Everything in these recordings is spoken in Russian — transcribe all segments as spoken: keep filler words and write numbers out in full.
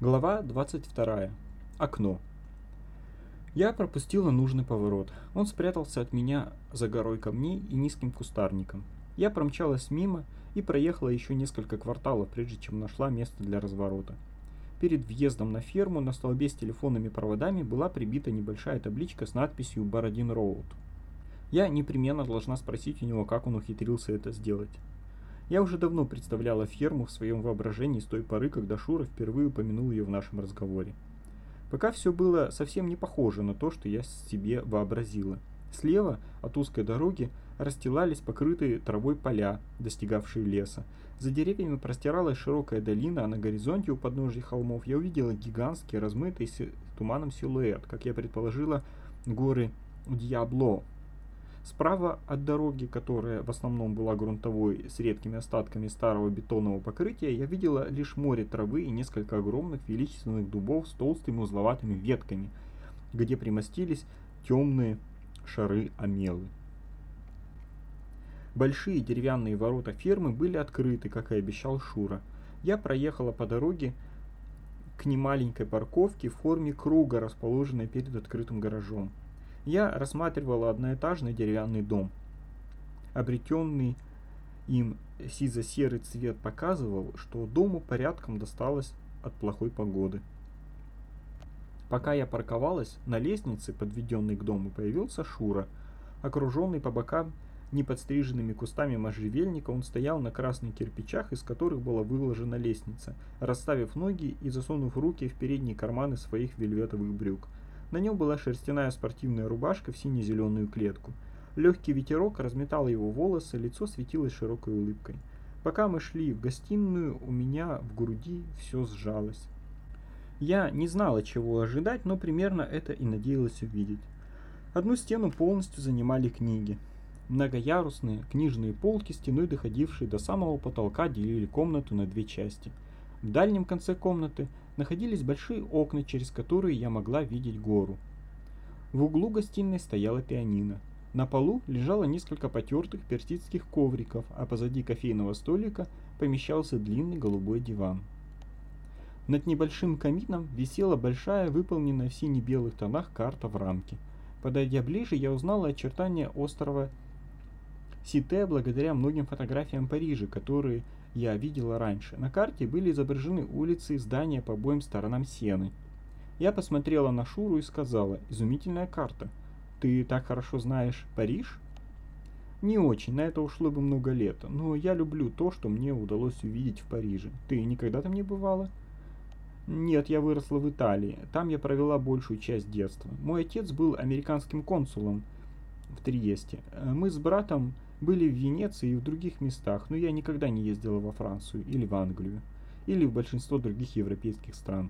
Глава двадцать вторая. Окно. Я пропустила нужный поворот. Он спрятался от меня за горой камней и низким кустарником. Я промчалась мимо и проехала еще несколько кварталов, прежде чем нашла место для разворота. Перед въездом на ферму на столбе с телефонными проводами была прибита небольшая табличка с надписью «Бородин Роуд». Я непременно должна спросить у него, как он ухитрился это сделать. Я уже давно представляла ферму в своем воображении с той поры, когда Шура впервые упомянул ее в нашем разговоре. Пока все было совсем не похоже на то, что я себе вообразила. Слева от узкой дороги расстилались покрытые травой поля, достигавшие леса. За деревьями простиралась широкая долина, а на горизонте у подножья холмов я увидела гигантский, размытый туманом силуэт, как я предположила, горы Дьябло. Справа от дороги, которая в основном была грунтовой с редкими остатками старого бетонного покрытия, я видела лишь море травы и несколько огромных величественных дубов с толстыми узловатыми ветками, где примостились темные шары омелы. Большие деревянные ворота фермы были открыты, как и обещал Шура. Я проехала по дороге к немаленькой парковке в форме круга, расположенной перед открытым гаражом. Я рассматривала одноэтажный деревянный дом. Обретенный им сизо-серый цвет показывал, что дому порядком досталось от плохой погоды. Пока я парковалась, на лестнице, подведенной к дому, появился Шура. Окруженный по бокам неподстриженными кустами можжевельника, он стоял на красных кирпичах, из которых была выложена лестница, расставив ноги и засунув руки в передние карманы своих вельветовых брюк. На нем была шерстяная спортивная рубашка в сине-зеленую клетку. Легкий ветерок разметал его волосы, лицо светилось широкой улыбкой. Пока мы шли в гостиную, у меня в груди все сжалось. Я не знала, чего ожидать, но примерно это и надеялась увидеть. Одну стену полностью занимали книги. Многоярусные книжные полки, стеной доходившие до самого потолка, делили комнату на две части. В дальнем конце комнаты находились большие окна, через которые я могла видеть гору. В углу гостиной стояла пианино. На полу лежало несколько потертых персидских ковриков, а позади кофейного столика помещался длинный голубой диван. Над небольшим камином висела большая, выполненная в сине-белых тонах карта в рамке. Подойдя ближе, я узнала очертания острова Сите благодаря многим фотографиям Парижа, которые я видела раньше. На карте были изображены улицы и здания по обоим сторонам Сены. Я посмотрела на Шуру и сказала: «Изумительная карта. Ты так хорошо знаешь Париж?» «Не очень, на это ушло бы много лет, но я люблю то, что мне удалось увидеть в Париже. Ты никогда там не бывала?» «Нет, я выросла в Италии. Там я провела большую часть детства. Мой отец был американским консулом в Триесте. Мы с братом были в Венеции и в других местах, но я никогда не ездила во Францию или в Англию, или в большинство других европейских стран.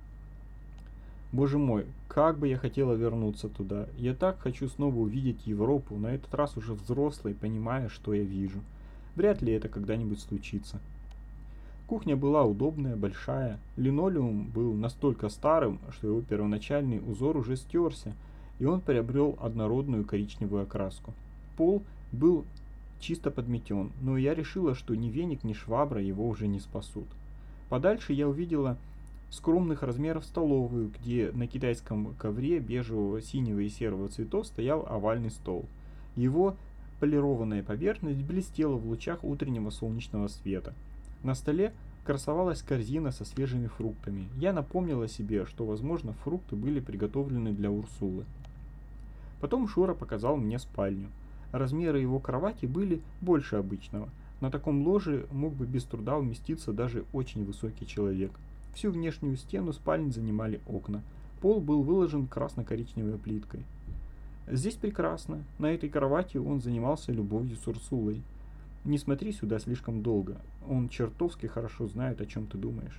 Боже мой, как бы я хотела вернуться туда. Я так хочу снова увидеть Европу, на этот раз уже взрослой, понимая, что я вижу. Вряд ли это когда-нибудь случится». Кухня была удобная, большая. Линолеум был настолько старым, что его первоначальный узор уже стерся, и он приобрел однородную коричневую окраску. Пол был чисто подметен, но я решила, что ни веник, ни швабра его уже не спасут. Подальше я увидела скромных размеров столовую, где на китайском ковре бежевого, синего и серого цветов стоял овальный стол. Его полированная поверхность блестела в лучах утреннего солнечного света. На столе красовалась корзина со свежими фруктами. Я напомнила себе, что, возможно, фрукты были приготовлены для Урсулы. Потом Шура показал мне спальню. Размеры его кровати были больше обычного. На таком ложе мог бы без труда уместиться даже очень высокий человек. Всю внешнюю стену спальни занимали окна. Пол был выложен красно-коричневой плиткой. «Здесь прекрасно. На этой кровати он занимался любовью с Урсулой. Не смотри сюда слишком долго. Он чертовски хорошо знает, о чем ты думаешь».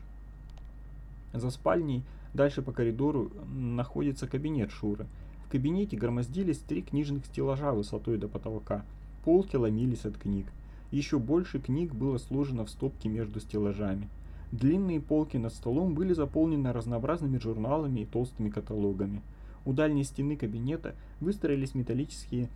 За спальней, дальше по коридору, находится кабинет Шуры. В кабинете громоздились три книжных стеллажа высотой до потолка. Полки ломились от книг. Еще больше книг было сложено в стопки между стеллажами. Длинные полки над столом были заполнены разнообразными журналами и толстыми каталогами. У дальней стены кабинета выстроились металлические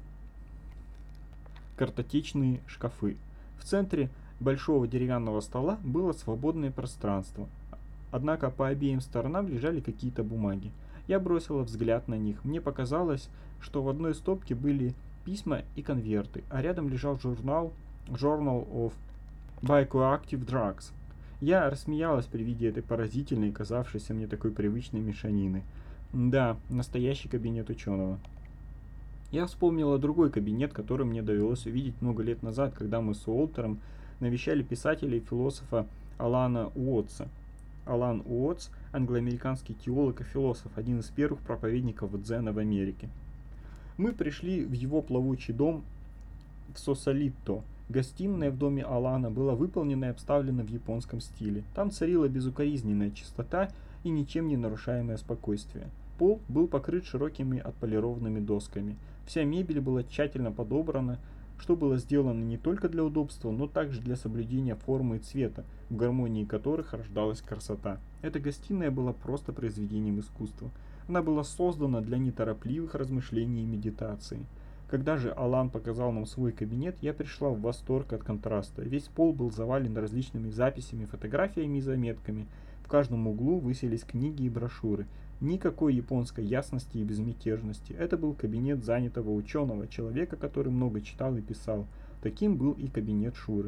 картотечные шкафы. В центре большого деревянного стола было свободное пространство, однако по обеим сторонам лежали какие-то бумаги. Я бросила взгляд на них. Мне показалось, что в одной стопке были письма и конверты, а рядом лежал журнал Journal of Bioactive Drugs. Я рассмеялась при виде этой поразительной, казавшейся мне такой привычной мешанины. Да, настоящий кабинет ученого. Я вспомнила другой кабинет, который мне довелось увидеть много лет назад, когда мы с Уолтером навещали писателя и философа Алана Уотса. Алан Уотс – англоамериканский теолог и философ, один из первых проповедников дзена в Америке. Мы пришли в его плавучий дом в Сосалито. Гостиная в доме Алана была выполнена и обставлена в японском стиле. Там царила безукоризненная чистота и ничем не нарушаемое спокойствие. Пол был покрыт широкими отполированными досками. Вся мебель была тщательно подобрана, что было сделано не только для удобства, но также для соблюдения формы и цвета, в гармонии которых рождалась красота. Эта гостиная была просто произведением искусства. Она была создана для неторопливых размышлений и медитации. Когда же Алан показал нам свой кабинет, я пришла в восторг от контраста. Весь пол был завален различными записями, фотографиями и заметками. В каждом углу высились книги и брошюры. Никакой японской ясности и безмятежности. Это был кабинет занятого ученого, человека, который много читал и писал. Таким был и кабинет Шуры.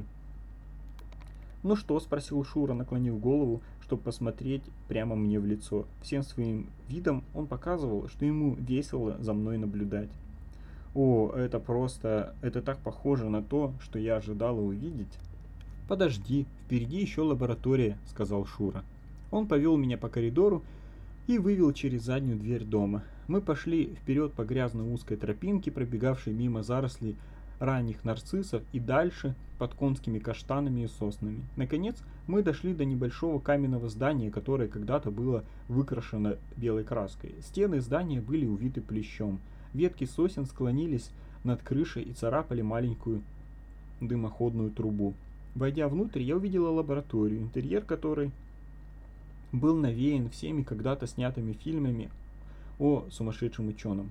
«Ну что?» – спросил Шура, наклонив голову, чтобы посмотреть прямо мне в лицо. Всем своим видом он показывал, что ему весело за мной наблюдать. «О, это просто... это так похоже на то, что я ожидала увидеть». «Подожди, впереди еще лаборатория», – сказал Шура. Он повел меня по коридору и вывел через заднюю дверь дома. Мы пошли вперед по грязной узкой тропинке, пробегавшей мимо зарослей ранних нарциссов и дальше под конскими каштанами и соснами. Наконец, мы дошли до небольшого каменного здания, которое когда-то было выкрашено белой краской. Стены здания были увиты плющом. Ветки сосен склонились над крышей и царапали маленькую дымоходную трубу. Войдя внутрь, я увидела лабораторию, интерьер которой был навеян всеми когда-то снятыми фильмами о сумасшедшем ученом.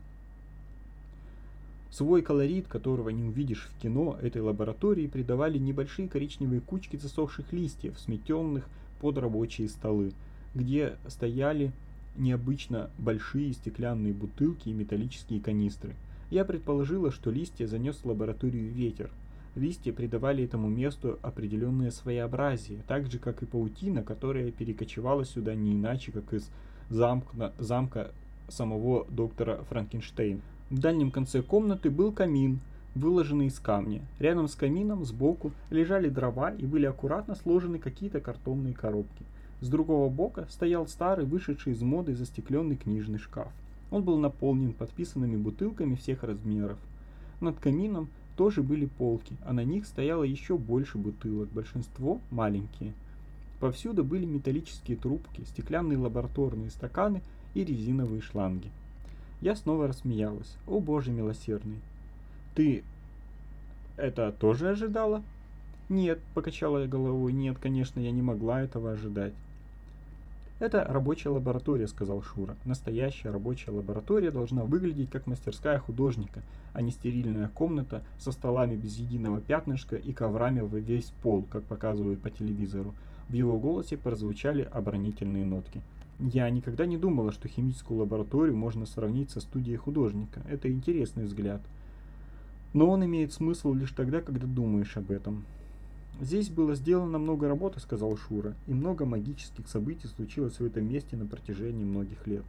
Свой колорит, которого не увидишь в кино, этой лаборатории придавали небольшие коричневые кучки засохших листьев, сметенных под рабочие столы, где стояли необычно большие стеклянные бутылки и металлические канистры. Я предположила, что листья занес в лабораторию ветер. Листья придавали этому месту определенное своеобразие, так же, как и паутина, которая перекочевала сюда не иначе, как из замка, замка самого доктора Франкенштейна. В дальнем конце комнаты был камин, выложенный из камня. Рядом с камином сбоку лежали дрова и были аккуратно сложены какие-то картонные коробки. С другого бока стоял старый, вышедший из моды застекленный книжный шкаф. Он был наполнен подписанными бутылками всех размеров. Над камином тоже были полки, а на них стояло еще больше бутылок, большинство маленькие. Повсюду были металлические трубки, стеклянные лабораторные стаканы и резиновые шланги. Я снова рассмеялась. «О боже милосердный! Ты это тоже ожидала?» «Нет», — покачала я головой, — «нет, конечно, я не могла этого ожидать». «Это рабочая лаборатория», — сказал Шура. «Настоящая рабочая лаборатория должна выглядеть как мастерская художника, а не стерильная комната со столами без единого пятнышка и коврами во весь пол, как показывают по телевизору». В его голосе прозвучали оборонительные нотки. «Я никогда не думала, что химическую лабораторию можно сравнить со студией художника. Это интересный взгляд. Но он имеет смысл лишь тогда, когда думаешь об этом». «Здесь было сделано много работы», — сказал Шура, — «и много магических событий случилось в этом месте на протяжении многих лет».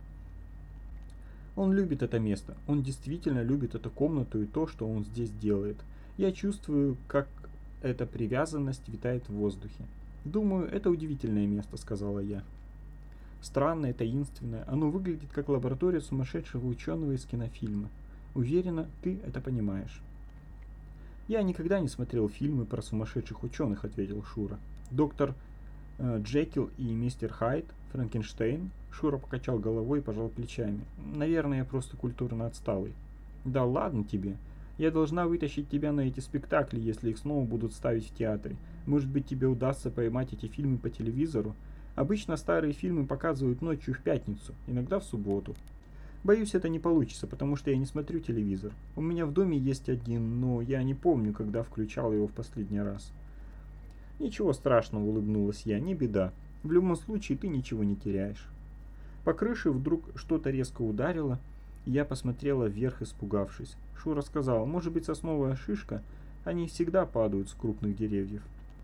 Он любит это место, он действительно любит эту комнату и то, что он здесь делает. Я чувствую, как эта привязанность витает в воздухе. «Думаю, это удивительное место», — сказала я. «Странное, таинственное, оно выглядит как лаборатория сумасшедшего ученого из кинофильма. Уверена, ты это понимаешь». «Я никогда не смотрел фильмы про сумасшедших ученых», — ответил Шура. «Доктор э, Джекил и мистер Хайд, Франкенштейн?» Шура покачал головой и пожал плечами. «Наверное, я просто культурно отсталый». «Да ладно тебе. Я должна вытащить тебя на эти спектакли, если их снова будут ставить в театре. Может быть, тебе удастся поймать эти фильмы по телевизору? Обычно старые фильмы показывают ночью в пятницу, иногда в субботу». «Боюсь, это не получится, потому что я не смотрю телевизор. У меня в доме есть один, но я не помню, когда включал его в последний раз». «Ничего страшного», — улыбнулась я, — «не беда. В любом случае ты ничего не теряешь. По крыше вдруг что-то резко ударило, и я посмотрела вверх, испугавшись. Шура сказал: может быть, сосновая шишка? Они всегда падают с крупных деревьев.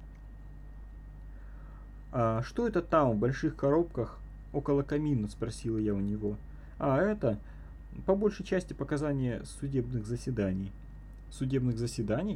«А что это там, в больших коробках, около камина?» – спросила я у него. «А это, по большей части, показания судебных заседаний». «Судебных заседаний?»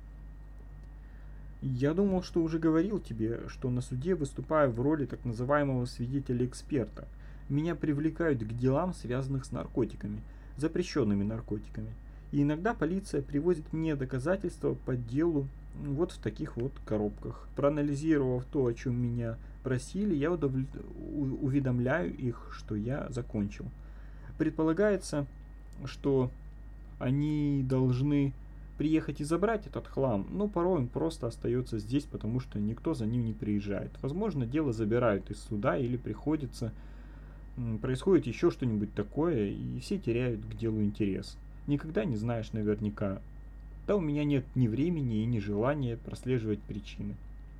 «Я думал, что уже говорил тебе, что на суде выступаю в роли так называемого свидетеля-эксперта. Меня привлекают к делам, связанных с наркотиками, запрещенными наркотиками. И иногда полиция привозит мне доказательства по делу вот в таких вот коробках. Проанализировав то, о чем меня просили, я удовлет... уведомляю их, что я закончил. Предполагается, что они должны приехать и забрать этот хлам, но порой он просто остается здесь, потому что никто за ним не приезжает. Возможно, дело забирают из суда или приходится... происходит еще что-нибудь такое, и все теряют к делу интерес. Никогда не знаешь наверняка. Да у меня нет ни времени и ни желания прослеживать причины.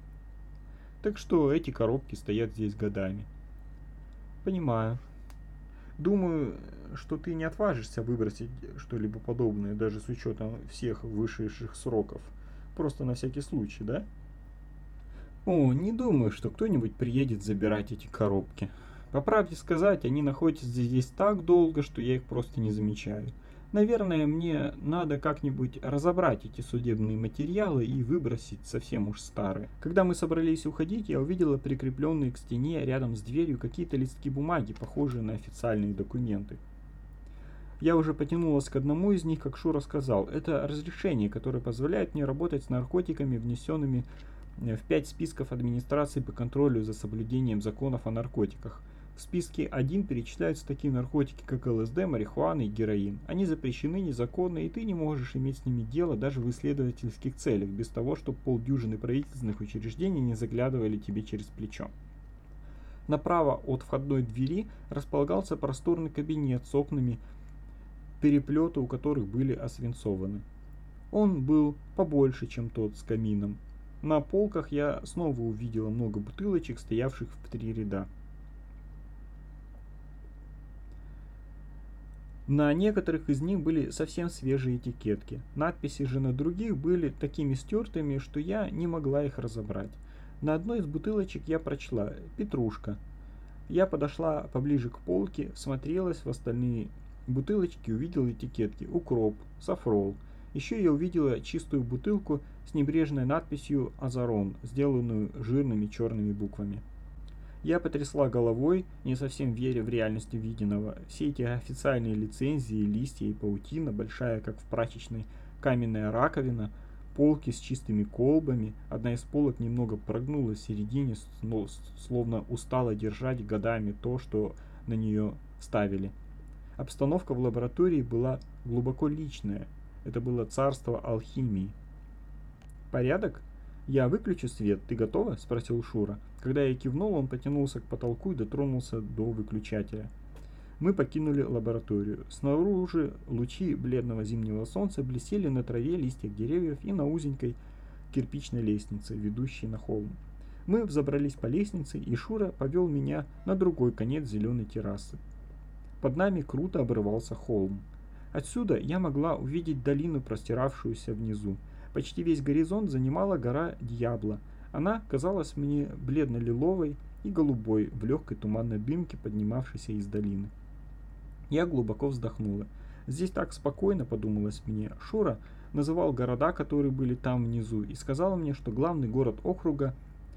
Так что эти коробки стоят здесь годами». «Понимаю. Думаю, что ты не отважишься выбросить что-либо подобное, даже с учетом всех вышедших сроков. Просто на всякий случай, да?» «О, не думаю, что кто-нибудь приедет забирать эти коробки. По правде сказать, они находятся здесь так долго, что я их просто не замечаю. Наверное, мне надо как-нибудь разобрать эти судебные материалы и выбросить совсем уж старые». Когда мы собрались уходить, я увидела прикрепленные к стене рядом с дверью какие-то листки бумаги, похожие на официальные документы. Я уже потянулась к одному из них, как Шура сказал. Это разрешение, которое позволяет мне работать с наркотиками, внесенными в пять списков администрации по контролю за соблюдением законов о наркотиках. В списке один перечисляются такие наркотики, как ЛСД, марихуана и героин. Они запрещены, незаконны, и ты не можешь иметь с ними дело даже в исследовательских целях, без того, чтобы полдюжины правительственных учреждений не заглядывали тебе через плечо. Направо от входной двери располагался просторный кабинет с окнами, переплеты у которых были освинцованы. Он был побольше, чем тот с камином. На полках я снова увидела много бутылочек, стоявших в три ряда. На некоторых из них были совсем свежие этикетки. Надписи же на других были такими стертыми, что я не могла их разобрать. На одной из бутылочек я прочла «Петрушка». Я подошла поближе к полке, всмотрелась в остальные бутылочки и увидела этикетки «Укроп», «Сафрол». Еще я увидела чистую бутылку с небрежной надписью «Азарон», сделанную жирными черными буквами. Я потрясла головой, не совсем веря в реальность увиденного. Все эти официальные лицензии, листья и паутина, большая, как в прачечной, каменная раковина, полки с чистыми колбами. Одна из полок немного прогнулась в середине, словно устала держать годами то, что на нее ставили. Обстановка в лаборатории была глубоко личная. Это было царство алхимии. «Порядок? Я выключу свет. Ты готова?» – спросил Шура. Когда я кивнул, он потянулся к потолку и дотронулся до выключателя. Мы покинули лабораторию. Снаружи лучи бледного зимнего солнца блестели на траве, листьях деревьев и на узенькой кирпичной лестнице, ведущей на холм. Мы взобрались по лестнице, и Шура повел меня на другой конец зеленой террасы. Под нами круто обрывался холм. Отсюда я могла увидеть долину, простиравшуюся внизу. Почти весь горизонт занимала гора Дьябло. Она казалась мне бледно-лиловой и голубой в легкой туманной дымке, поднимавшейся из долины. Я глубоко вздохнула. Здесь так спокойно, подумалось мне. Шура называл города, которые были там внизу, и сказал мне, что главный город округа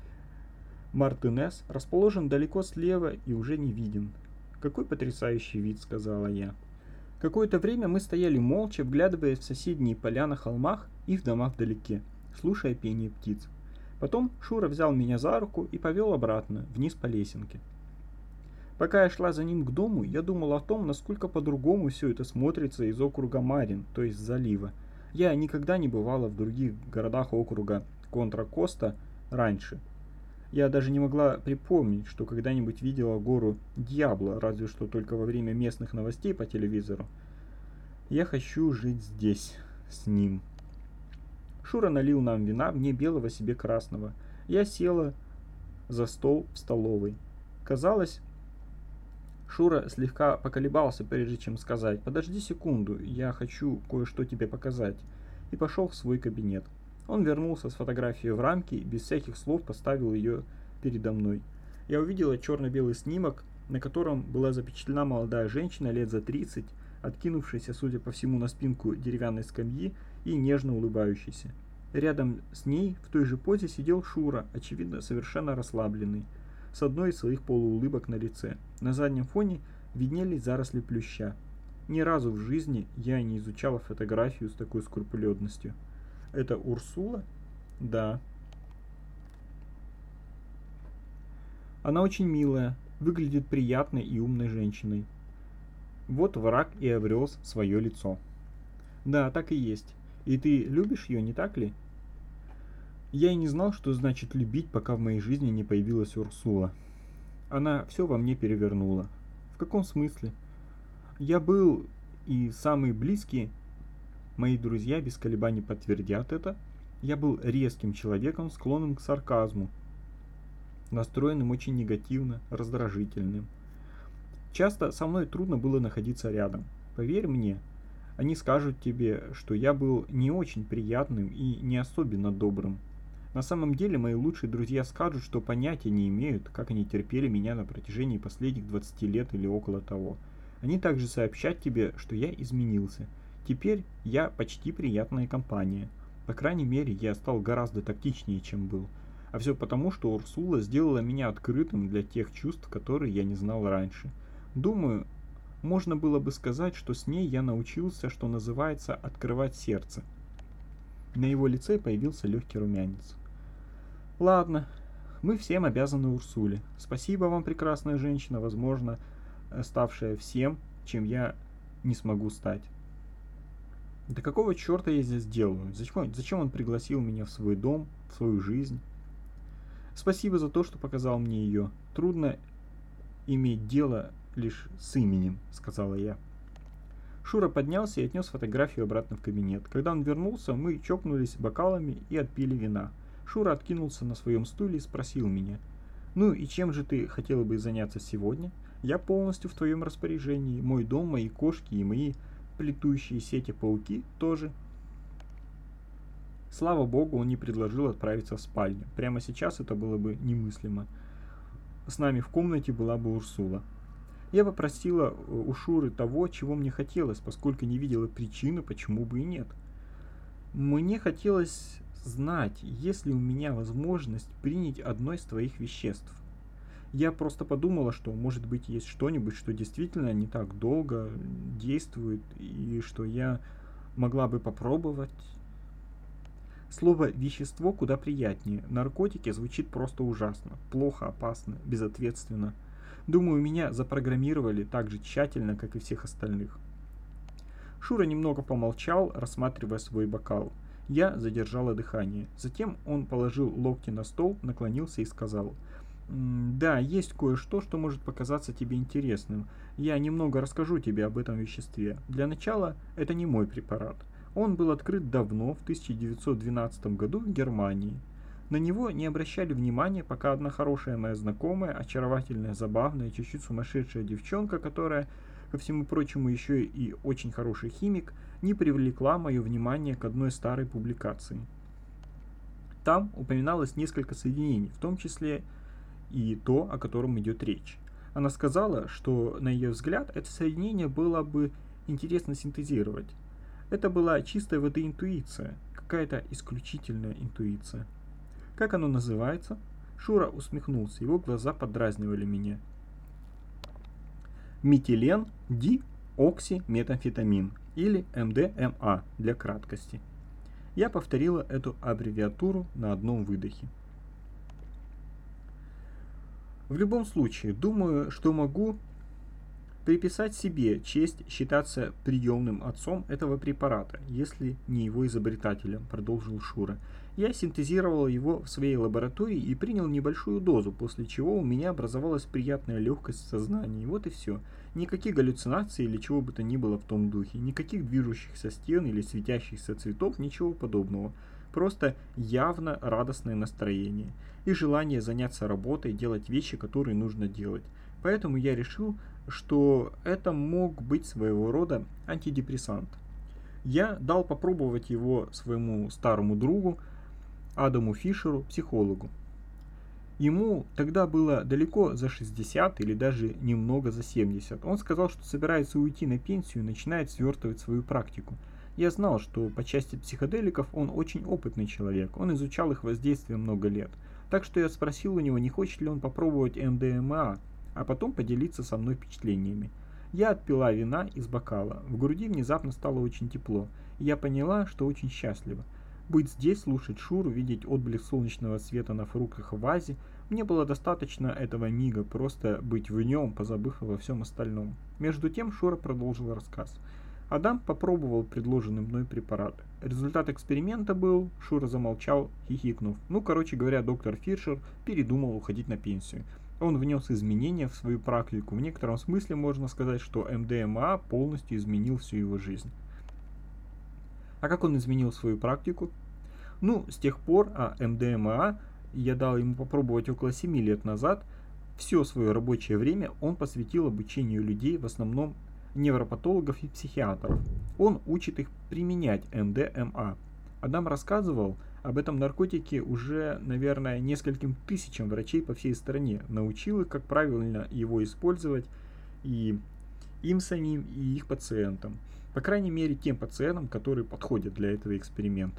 Мартинес расположен далеко слева и уже не виден. «Какой потрясающий вид», — сказала я. Какое-то время мы стояли молча, вглядываясь в соседние поля на холмах и в дома вдалеке, слушая пение птиц. Потом Шура взял меня за руку и повел обратно, вниз по лесенке. Пока я шла за ним к дому, я думал о том, насколько по-другому все это смотрится из округа Марин, то есть залива. Я никогда не бывала в других городах округа Контра-Коста раньше. Я даже не могла припомнить, что когда-нибудь видела гору Дьябло, разве что только во время местных новостей по телевизору. Я хочу жить здесь, с ним. Шура налил нам вина, мне белого, себе красного. Я села за стол в столовой. Казалось, Шура слегка поколебался, прежде чем сказать: «Подожди секунду, я хочу кое-что тебе показать», и пошел в свой кабинет. Он вернулся с фотографией в рамке и без всяких слов поставил ее передо мной. Я увидела черно-белый снимок, на котором была запечатлена молодая женщина лет за тридцать, откинувшаяся, судя по всему, на спинку деревянной скамьи и нежно улыбающейся. Рядом с ней в той же позе сидел Шура, очевидно, совершенно расслабленный, с одной из своих полуулыбок на лице. На заднем фоне виднелись заросли плюща. Ни разу в жизни я не изучала фотографию с такой скрупулезностью. Это Урсула? Да. Она очень милая, выглядит приятной и умной женщиной. Вот враг и обрел свое лицо. Да, так и есть. И ты любишь ее, не так ли? Я и не знал, что значит любить, пока в моей жизни не появилась Урсула. Она все во мне перевернула. В каком смысле? Я был, и самые близкие мои друзья без колебаний подтвердят это, я был резким человеком, склонным к сарказму, настроенным очень негативно, раздражительным. Часто со мной трудно было находиться рядом. Поверь мне, они скажут тебе, что я был не очень приятным и не особенно добрым. На самом деле мои лучшие друзья скажут, что понятия не имеют, как они терпели меня на протяжении последних двадцати лет или около того. Они также сообщат тебе, что я изменился. Теперь я почти приятная компания. По крайней мере, я стал гораздо тактичнее, чем был. А все потому, что Урсула сделала меня открытым для тех чувств, которые я не знал раньше. Думаю, можно было бы сказать, что с ней я научился, что называется, открывать сердце. На его лице появился легкий румянец. Ладно, мы всем обязаны Урсуле. Спасибо вам, прекрасная женщина, возможно, ставшая всем, чем я не смогу стать. Да какого черта я здесь делаю? Зачем, зачем он пригласил меня в свой дом, в свою жизнь? Спасибо за то, что показал мне ее. Трудно иметь дело лишь с именем, сказала я. Шура поднялся и отнес фотографию обратно в кабинет. Когда он вернулся, мы чокнулись бокалами и отпили вина. Шура откинулся на своем стуле и спросил меня: «Ну и чем же ты хотела бы заняться сегодня? Я полностью в твоем распоряжении. Мой дом, мои кошки и мои плетущие сети пауки тоже». Слава богу, он не предложил отправиться в спальню. Прямо сейчас это было бы немыслимо. С нами в комнате была бы Урсула. Я попросила у Шуры того, чего мне хотелось, поскольку не видела причины, почему бы и нет. Мне хотелось знать, есть ли у меня возможность принять одно из твоих веществ. Я просто подумала, что, может быть, есть что-нибудь, что действительно не так долго действует, и что я могла бы попробовать. Слово «вещество» куда приятнее. Наркотики звучит просто ужасно. Плохо, опасно, безответственно. Думаю, меня запрограммировали так же тщательно, как и всех остальных. Шура немного помолчал, рассматривая свой бокал. Я задержала дыхание. Затем он положил локти на стол, наклонился и сказал: «Да, есть кое-что, что может показаться тебе интересным. Я немного расскажу тебе об этом веществе. Для начала, это не мой препарат. Он был открыт давно, в тысяча девятьсот двенадцатом году в Германии. На него не обращали внимания, пока одна хорошая моя знакомая, очаровательная, забавная, чуть-чуть сумасшедшая девчонка, которая, ко всему прочему, еще и очень хороший химик, не привлекла мое внимание к одной старой публикации. Там упоминалось несколько соединений, в том числе и то, о котором идет речь. Она сказала, что, на ее взгляд, это соединение было бы интересно синтезировать. Это была чистой воды интуиция, какая-то исключительная интуиция. Как оно называется? Шура усмехнулся, его глаза подразнивали меня. Метилен диоксиметамфетамин, или эм дэ эм а для краткости. Я повторила эту аббревиатуру на одном выдохе. В любом случае, думаю, что могу приписать себе честь считаться приемным отцом этого препарата, если не его изобретателем, продолжил Шура. Я синтезировал его в своей лаборатории и принял небольшую дозу, после чего у меня образовалась приятная легкость в сознании. Вот и все. Никаких галлюцинаций или чего бы то ни было в том духе, никаких движущихся стен или светящихся цветов, ничего подобного. просто явно радостное настроение и желание заняться работой, делать вещи, которые нужно делать. Поэтому я решил, что это мог быть своего рода антидепрессант. Я дал попробовать его своему старому другу Адаму Фишеру, психологу. Ему тогда было далеко за шестьдесят или даже немного за семьдесят. Он сказал, что собирается уйти на пенсию и начинает свертывать свою практику. Я знал, что по части психоделиков он очень опытный человек, он изучал их воздействие много лет. Так что я спросил у него, не хочет ли он попробовать эм дэ эм а, а потом поделиться со мной впечатлениями. Я отпила вина из бокала, в груди внезапно стало очень тепло, и я поняла, что очень счастлива. Быть здесь, слушать Шуру, видеть отблеск солнечного света на фруктах в вазе, мне было достаточно этого мига, просто быть в нем, позабыв обо всем остальном. Между тем Шура продолжил рассказ. Адам попробовал предложенный мной препарат. Результат эксперимента был, Шура замолчал, хихикнув. Ну, короче говоря, доктор Фишер передумал уходить на пенсию. Он внес изменения в свою практику. В некотором смысле можно сказать, что эм дэ эм а полностью изменил всю его жизнь. А как он изменил свою практику? Ну, с тех пор, а эм дэ эм а я дал ему попробовать около семи лет назад, все свое рабочее время он посвятил обучению людей, в основном невропатологов и психиатров. Он учит их применять эм дэ эм а. Адам рассказывал об этом наркотике уже, наверное, нескольким тысячам врачей по всей стране. Научил их, как правильно его использовать и им самим, и их пациентам. По крайней мере, тем пациентам, которые подходят для этого эксперимента.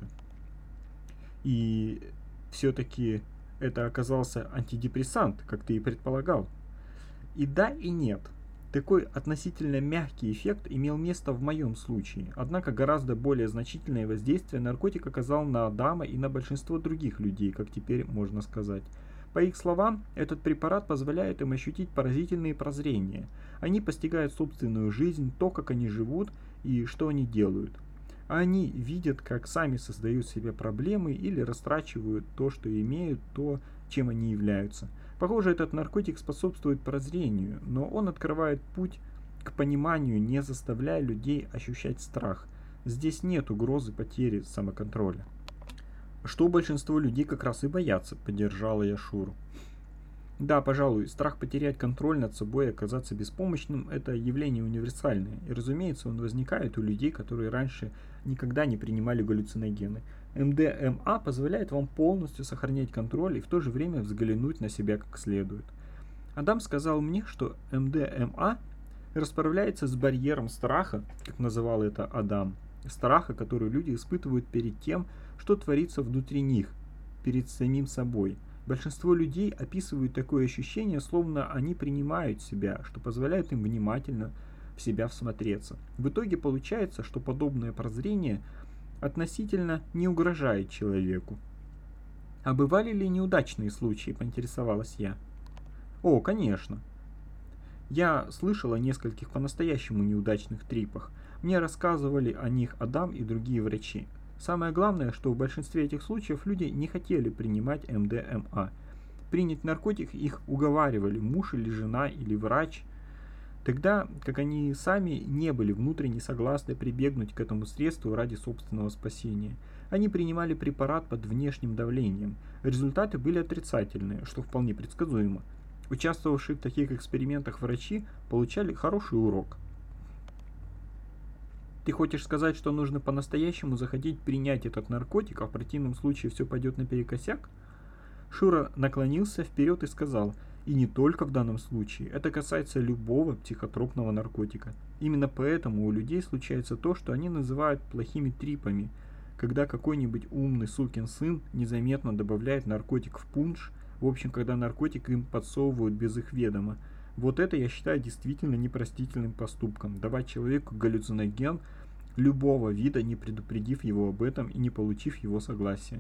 И все-таки это оказался антидепрессант, как ты и предполагал. И да, и нет. Такой относительно мягкий эффект имел место в моем случае, однако гораздо более значительное воздействие наркотик оказал на Адама и на большинство других людей, как теперь можно сказать. По их словам, этот препарат позволяет им ощутить поразительные прозрения. Они постигают собственную жизнь, то, как они живут и что они делают. Они видят, как сами создают себе проблемы или растрачивают то, что имеют, то, чем они являются. Похоже, этот наркотик способствует прозрению, но он открывает путь к пониманию, не заставляя людей ощущать страх. Здесь нет угрозы потери самоконтроля. Что большинство людей как раз и боятся, поддержала я Шуру. Да, пожалуй, страх потерять контроль над собой и оказаться беспомощным – это явление универсальное. И, разумеется, он возникает у людей, которые раньше никогда не принимали галлюциногены. эм дэ эм а позволяет вам полностью сохранять контроль и в то же время взглянуть на себя как следует. Адам сказал мне, что эм дэ эм а расправляется с барьером страха, как называл это Адам, страха, который люди испытывают перед тем, что творится внутри них, перед самим собой. Большинство людей описывают такое ощущение, словно они принимают себя, что позволяет им внимательно в себя всмотреться. В итоге получается, что подобное прозрение относительно не угрожает человеку. А бывали ли неудачные случаи, поинтересовалась я. О, конечно. Я слышал о нескольких по-настоящему неудачных трипах. Мне рассказывали о них Адам и другие врачи. Самое главное, что в большинстве этих случаев люди не хотели принимать эм дэ эм а. Принять наркотик их уговаривали муж или жена или врач, тогда как они сами не были внутренне согласны прибегнуть к этому средству ради собственного спасения. Они принимали препарат под внешним давлением. Результаты были отрицательные, что вполне предсказуемо. Участвовавшие в таких экспериментах врачи получали хороший урок. Ты хочешь сказать, что нужно по-настоящему захотеть принять этот наркотик, а в противном случае все пойдет наперекосяк? Шура наклонился вперед и сказал, и не только в данном случае, это касается любого психотропного наркотика. Именно поэтому у людей случается то, что они называют плохими трипами, когда какой-нибудь умный сукин сын незаметно добавляет наркотик в пунш, в общем, когда наркотик им подсовывают без их ведома. Вот это я считаю действительно непростительным поступком, давать человеку галлюциноген любого вида, не предупредив его об этом и не получив его согласия.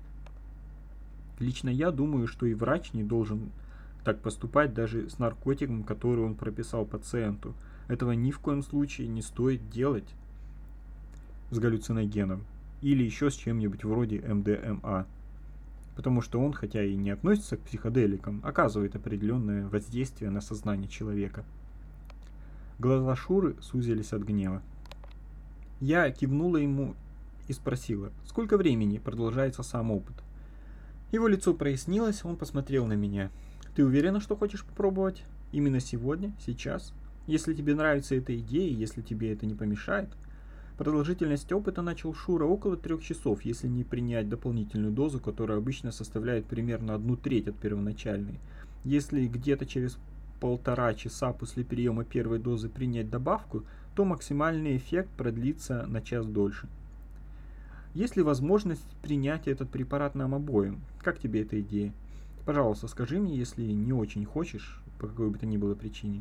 Лично я думаю, что и врач не должен так поступать даже с наркотиком, который он прописал пациенту. Этого ни в коем случае не стоит делать с галлюциногеном или еще с чем-нибудь вроде эм дэ эм а. Потому что он, хотя и не относится к психоделикам, оказывает определенное воздействие на сознание человека. Глаза Шуры сузились от гнева. Я кивнула ему и спросила, сколько времени продолжается сам опыт. Его лицо прояснилось, он посмотрел на меня. «Ты уверена, что хочешь попробовать? Именно сегодня? Сейчас? Если тебе нравится эта идея, если тебе это не помешает?» Продолжительность опыта, начал Шура, около трех часов, если не принять дополнительную дозу, которая обычно составляет примерно одну треть от первоначальной. Если где-то через полтора часа после приема первой дозы принять добавку, то максимальный эффект продлится на час дольше. Есть ли возможность принять этот препарат нам обоим? Как тебе эта идея? Пожалуйста, скажи мне, если не очень хочешь, по какой бы то ни было причине.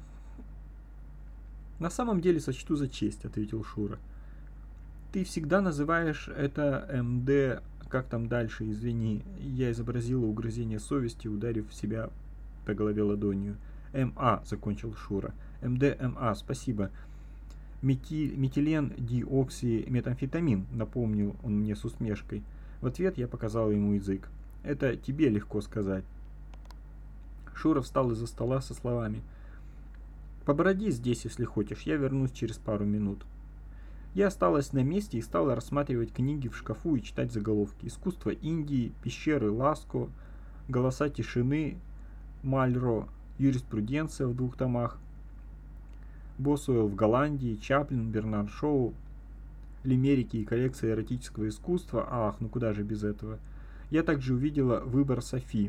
«На самом деле сочту за честь», — ответил Шура. «Ты всегда называешь это МД... Как там дальше, извини?» Я изобразила угрызение совести, ударив себя по голове ладонью. «МА», — закончил Шура. «МДМА, спасибо. Мети... Метилен диоксиметамфетамин», — напомнил он мне с усмешкой. В ответ я показал ему язык. «Это тебе легко сказать». Шура встал из-за стола со словами: «Поброди здесь, если хочешь, я вернусь через пару минут». Я осталась на месте и стала рассматривать книги в шкафу и читать заголовки. «Искусство Индии», «Пещеры Ласко», «Голоса тишины», Мальро, «Юриспруденция» в двух томах, Босуэлл в Голландии, Чаплин, Бернард Шоу, Лимерики и коллекция эротического искусства. Ах, ну куда же без этого. Я также увидела «Выбор Софи»,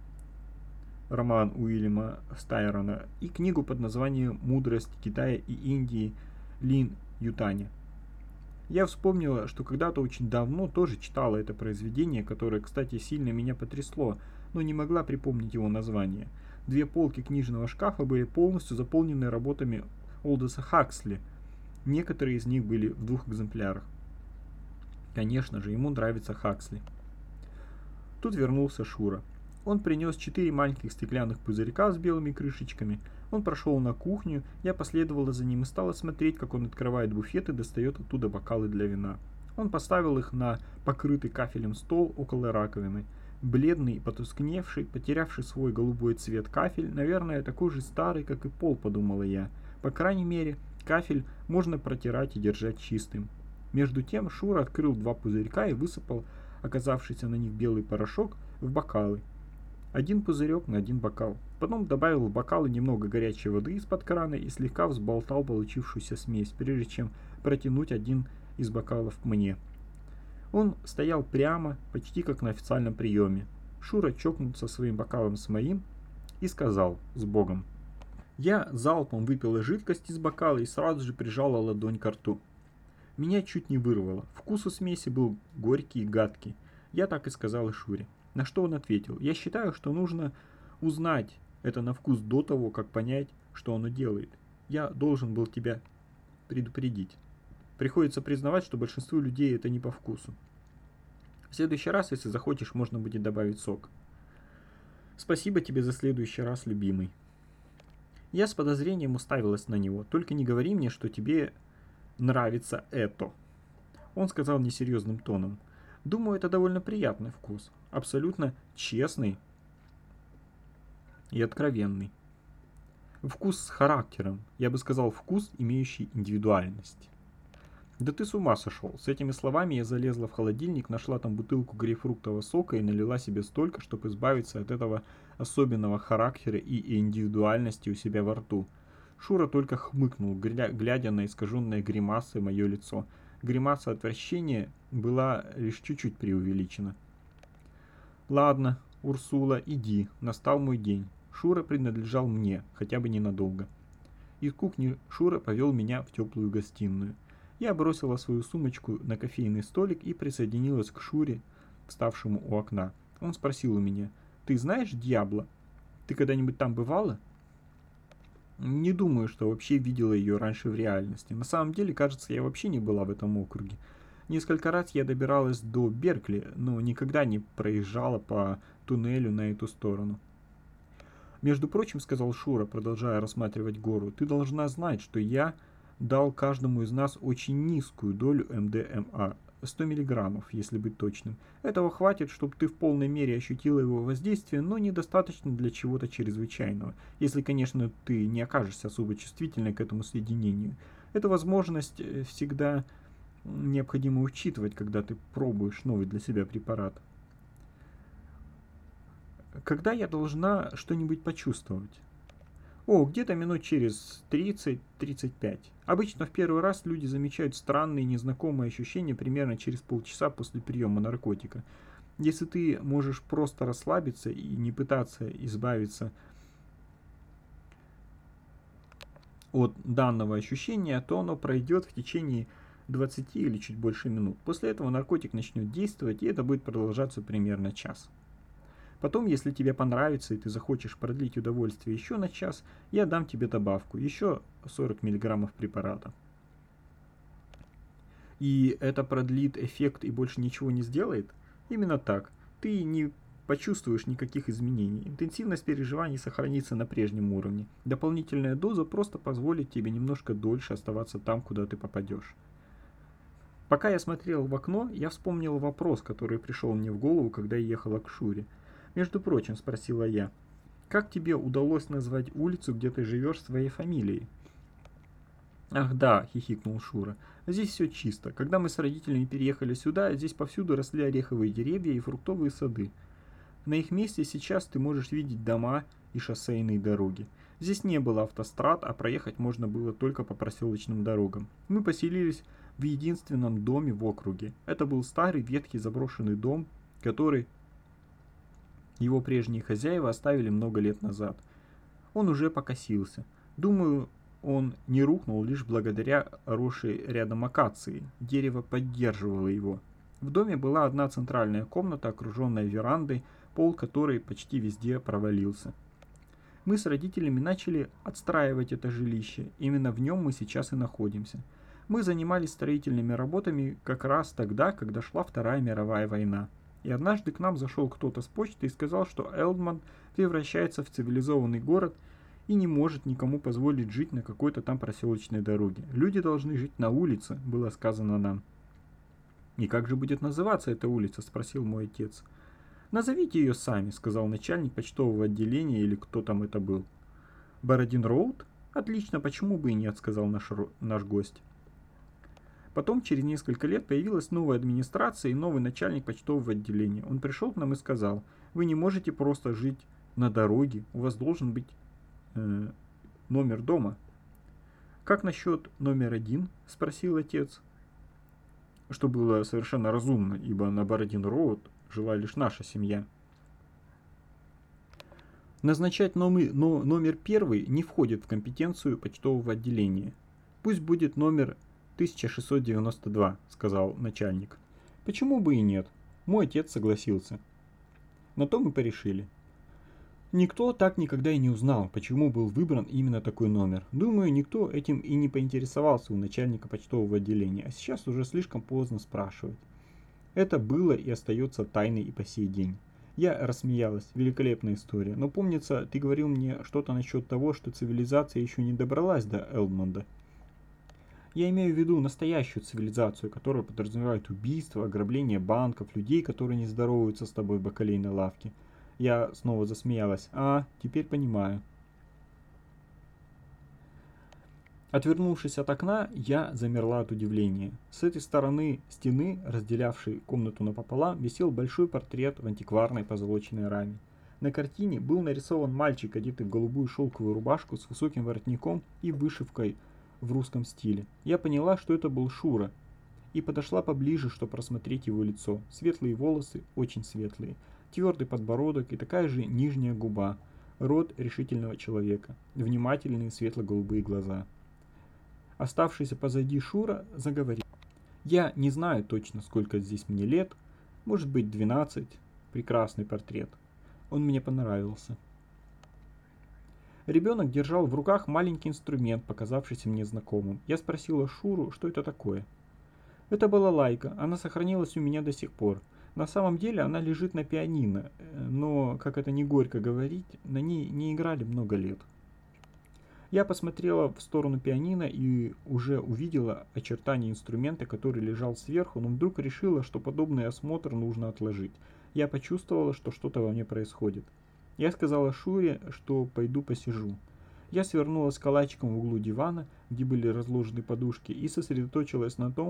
роман Уильяма Стайрона, и книгу под названием «Мудрость Китая и Индии» Лин Ютаня. Я вспомнила, что когда-то очень давно тоже читала это произведение, которое, кстати, сильно меня потрясло, но не могла припомнить его название. Две полки книжного шкафа были полностью заполнены работами Олдоса Хаксли. Некоторые из них были в двух экземплярах. Конечно же, ему нравится Хаксли. Тут вернулся Шура. Он принес четыре маленьких стеклянных пузырька с белыми крышечками. Он прошел на кухню, я последовала за ним и стала смотреть, как он открывает буфет и достает оттуда бокалы для вина. Он поставил их на покрытый кафелем стол около раковины. Бледный, потускневший, потерявший свой голубой цвет кафель, наверное, такой же старый, как и пол, подумала я. По крайней мере, кафель можно протирать и держать чистым. Между тем Шура открыл два пузырька и высыпал оказавшийся на них белый порошок в бокалы. Один пузырек на один бокал. Потом добавил в бокалы немного горячей воды из-под крана и слегка взболтал получившуюся смесь, прежде чем протянуть один из бокалов к мне. Он стоял прямо, почти как на официальном приеме. Шура чокнулся своим бокалом с моим и сказал: «С Богом». Я залпом выпила жидкость из бокала и сразу же прижала ладонь ко рту. Меня чуть не вырвало. Вкус у смеси был горький и гадкий. Я так и сказала Шуре. На что он ответил: «Я считаю, что нужно узнать это на вкус до того, как понять, что оно делает. Я должен был тебя предупредить. Приходится признавать, что большинству людей это не по вкусу. В следующий раз, если захочешь, можно будет добавить сок. Спасибо тебе за следующий раз, любимый». Я с подозрением уставилась на него. «Только не говори мне, что тебе нравится это». Он сказал несерьезным тоном: «Думаю, это довольно приятный вкус. Абсолютно честный и откровенный. Вкус с характером. Я бы сказал, вкус, имеющий индивидуальность». «Да ты с ума сошел!» С этими словами я залезла в холодильник, нашла там бутылку грейпфруктового сока и налила себе столько, чтобы избавиться от этого особенного характера и индивидуальности у себя во рту. Шура только хмыкнул, глядя на искаженное гримасой мое лицо. Гримаса отвращения была лишь чуть-чуть преувеличена. «Ладно, Урсула, иди, настал мой день. Шура принадлежал мне, хотя бы ненадолго». Из кухни Шура повел меня в теплую гостиную. Я бросила свою сумочку на кофейный столик и присоединилась к Шуре, вставшему у окна. Он спросил у меня: «Ты знаешь Дьябло? Ты когда-нибудь там бывала?» Не думаю, что вообще видела ее раньше в реальности. На самом деле, кажется, я вообще не была в этом округе. Несколько раз я добиралась до Беркли, но никогда не проезжала по туннелю на эту сторону. «Между прочим, — сказал Шура, продолжая рассматривать гору, — ты должна знать, что я дал каждому из нас очень низкую долю эм дэ эм а, сто миллиграммов, если быть точным. Этого хватит, чтобы ты в полной мере ощутила его воздействие, но недостаточно для чего-то чрезвычайного, если, конечно, ты не окажешься особо чувствительной к этому соединению. Эта возможность всегда необходимо учитывать, когда ты пробуешь новый для себя препарат. Когда я должна что-нибудь почувствовать? О, где-то минут через тридцать-тридцать пять. Обычно в первый раз люди замечают странные незнакомые ощущения примерно через полчаса после приема наркотика. Если ты можешь просто расслабиться и не пытаться избавиться от данного ощущения, то оно пройдет в течение двадцати или чуть больше минут. После этого наркотик начнет действовать, и это будет продолжаться примерно час. Потом, если тебе понравится и ты захочешь продлить удовольствие еще на час, я дам тебе добавку, еще сорок миллиграммов препарата. И это продлит эффект и больше ничего не сделает? Именно так. Ты не почувствуешь никаких изменений. Интенсивность переживаний сохранится на прежнем уровне. Дополнительная доза просто позволит тебе немножко дольше оставаться там, куда ты попадешь. Пока я смотрел в окно, я вспомнил вопрос, который пришел мне в голову, когда я ехала к Шуре. «Между прочим», — спросила я, — «как тебе удалось назвать улицу, где ты живешь, своей фамилией?» «Ах да», — хихикнул Шура, — «здесь все чисто. Когда мы с родителями переехали сюда, здесь повсюду росли ореховые деревья и фруктовые сады. На их месте сейчас ты можешь видеть дома и шоссейные дороги. Здесь не было автострад, а проехать можно было только по проселочным дорогам. Мы поселились в единственном доме в округе. Это был старый ветхий заброшенный дом, который его прежние хозяева оставили много лет назад. Он уже покосился. Думаю, он не рухнул лишь благодаря росшей рядом акации. Дерево поддерживало его. В доме была одна центральная комната, окруженная верандой, пол которой почти везде провалился. Мы с родителями начали отстраивать это жилище. Именно в нем мы сейчас и находимся. Мы занимались строительными работами как раз тогда, когда шла Вторая мировая война. И однажды к нам зашел кто-то с почты и сказал, что Элдмонт превращается в цивилизованный город и не может никому позволить жить на какой-то там проселочной дороге. Люди должны жить на улице, было сказано нам. «И как же будет называться эта улица?» – спросил мой отец. «Назовите ее сами», – сказал начальник почтового отделения или кто там это был. «Бородин-Роуд? Отлично, почему бы и нет», – сказал наш, наш гость. Потом, через несколько лет, появилась новая администрация и новый начальник почтового отделения. Он пришел к нам и сказал: «Вы не можете просто жить на дороге, у вас должен быть э, номер дома». «Как насчет номер один?» – спросил отец. Что было совершенно разумно, ибо на Бородин-Роуд жила лишь наша семья. Назначать номер, но, номер первый не входит в компетенцию почтового отделения. «Пусть будет номер тысяча шестьсот девяносто два», — сказал начальник. «Почему бы и нет?» Мой отец согласился. На то мы порешили. Никто так никогда и не узнал, почему был выбран именно такой номер. Думаю, никто этим и не поинтересовался у начальника почтового отделения, а сейчас уже слишком поздно спрашивать. Это было и остается тайной и по сей день. Я рассмеялась. Великолепная история. Но помнится, ты говорил мне что-то насчет того, что цивилизация еще не добралась до Элдмонда. Я имею в виду настоящую цивилизацию, которая подразумевает убийство, ограбление банков, людей, которые не здороваются с тобой в бакалейной лавке. Я снова засмеялась. А, теперь понимаю. Отвернувшись от окна, я замерла от удивления. С этой стороны стены, разделявшей комнату напополам, висел большой портрет в антикварной позолоченной раме. На картине был нарисован мальчик, одетый в голубую шелковую рубашку с высоким воротником и вышивкой в русском стиле. Я поняла, что это был Шура, и подошла поближе, чтобы рассмотреть его лицо. Светлые волосы, очень светлые, твердый подбородок и такая же нижняя губа, рот решительного человека, внимательные светло-голубые глаза. Оставшийся позади Шура заговорил. «Я не знаю точно, сколько здесь мне лет, может быть двенадцать, прекрасный портрет. Он мне понравился». Ребенок держал в руках маленький инструмент, показавшийся мне знакомым. Я спросила Шуру, что это такое. «Это балалайка, она сохранилась у меня до сих пор. На самом деле она лежит на пианино, но, как это не горько говорить, на ней не играли много лет». Я посмотрела в сторону пианино и уже увидела очертания инструмента, который лежал сверху, но вдруг решила, что подобный осмотр нужно отложить. Я почувствовала, что что-то во мне происходит. Я сказала Шуре, что пойду посижу. Я свернулась калачиком в углу дивана, где были разложены подушки, и сосредоточилась на том,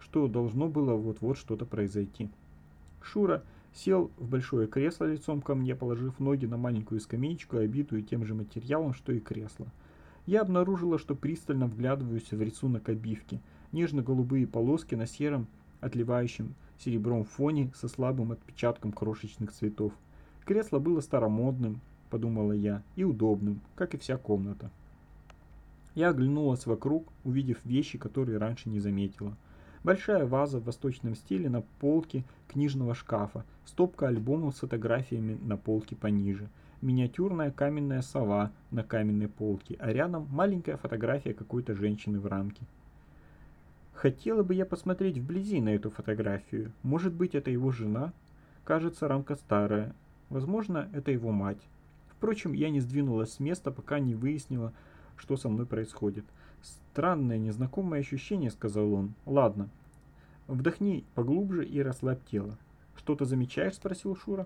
что должно было вот-вот что-то произойти. Шура сел в большое кресло лицом ко мне, положив ноги на маленькую скамеечку, обитую тем же материалом, что и кресло. Я обнаружила, что пристально вглядываюсь в рисунок обивки. Нежно-голубые полоски на сером, отливающем серебром фоне со слабым отпечатком крошечных цветов. Кресло было старомодным, подумала я, и удобным, как и вся комната. Я оглянулась вокруг, увидев вещи, которые раньше не заметила. Большая ваза в восточном стиле на полке книжного шкафа, стопка альбомов с фотографиями на полке пониже, миниатюрная каменная сова на каменной полке, а рядом маленькая фотография какой-то женщины в рамке. Хотела бы я посмотреть вблизи на эту фотографию. Может быть, это его жена? Кажется, рамка старая. Возможно, это его мать. Впрочем, я не сдвинулась с места, пока не выяснила, что со мной происходит. «Странное, незнакомое ощущение», — сказал он. «Ладно, вдохни поглубже и расслабь тело». «Что-то замечаешь?» — спросил Шура.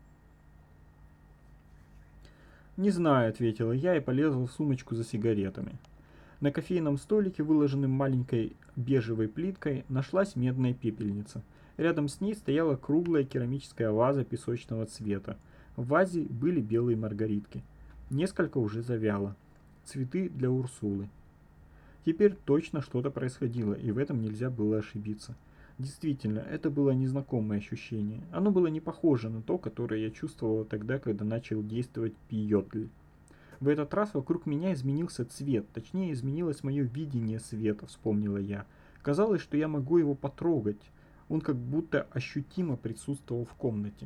«Не знаю», — ответила я и полезла в сумочку за сигаретами. На кофейном столике, выложенном маленькой бежевой плиткой, нашлась медная пепельница. Рядом с ней стояла круглая керамическая ваза песочного цвета. В вазе были белые маргаритки. Несколько уже завяло. Цветы для Урсулы. Теперь точно что-то происходило, и в этом нельзя было ошибиться. Действительно, это было незнакомое ощущение. Оно было не похоже на то, которое я чувствовала тогда, когда начал действовать Пьотль. В этот раз вокруг меня изменился цвет, точнее изменилось мое видение света, вспомнила я. Казалось, что я могу его потрогать. Он как будто ощутимо присутствовал в комнате.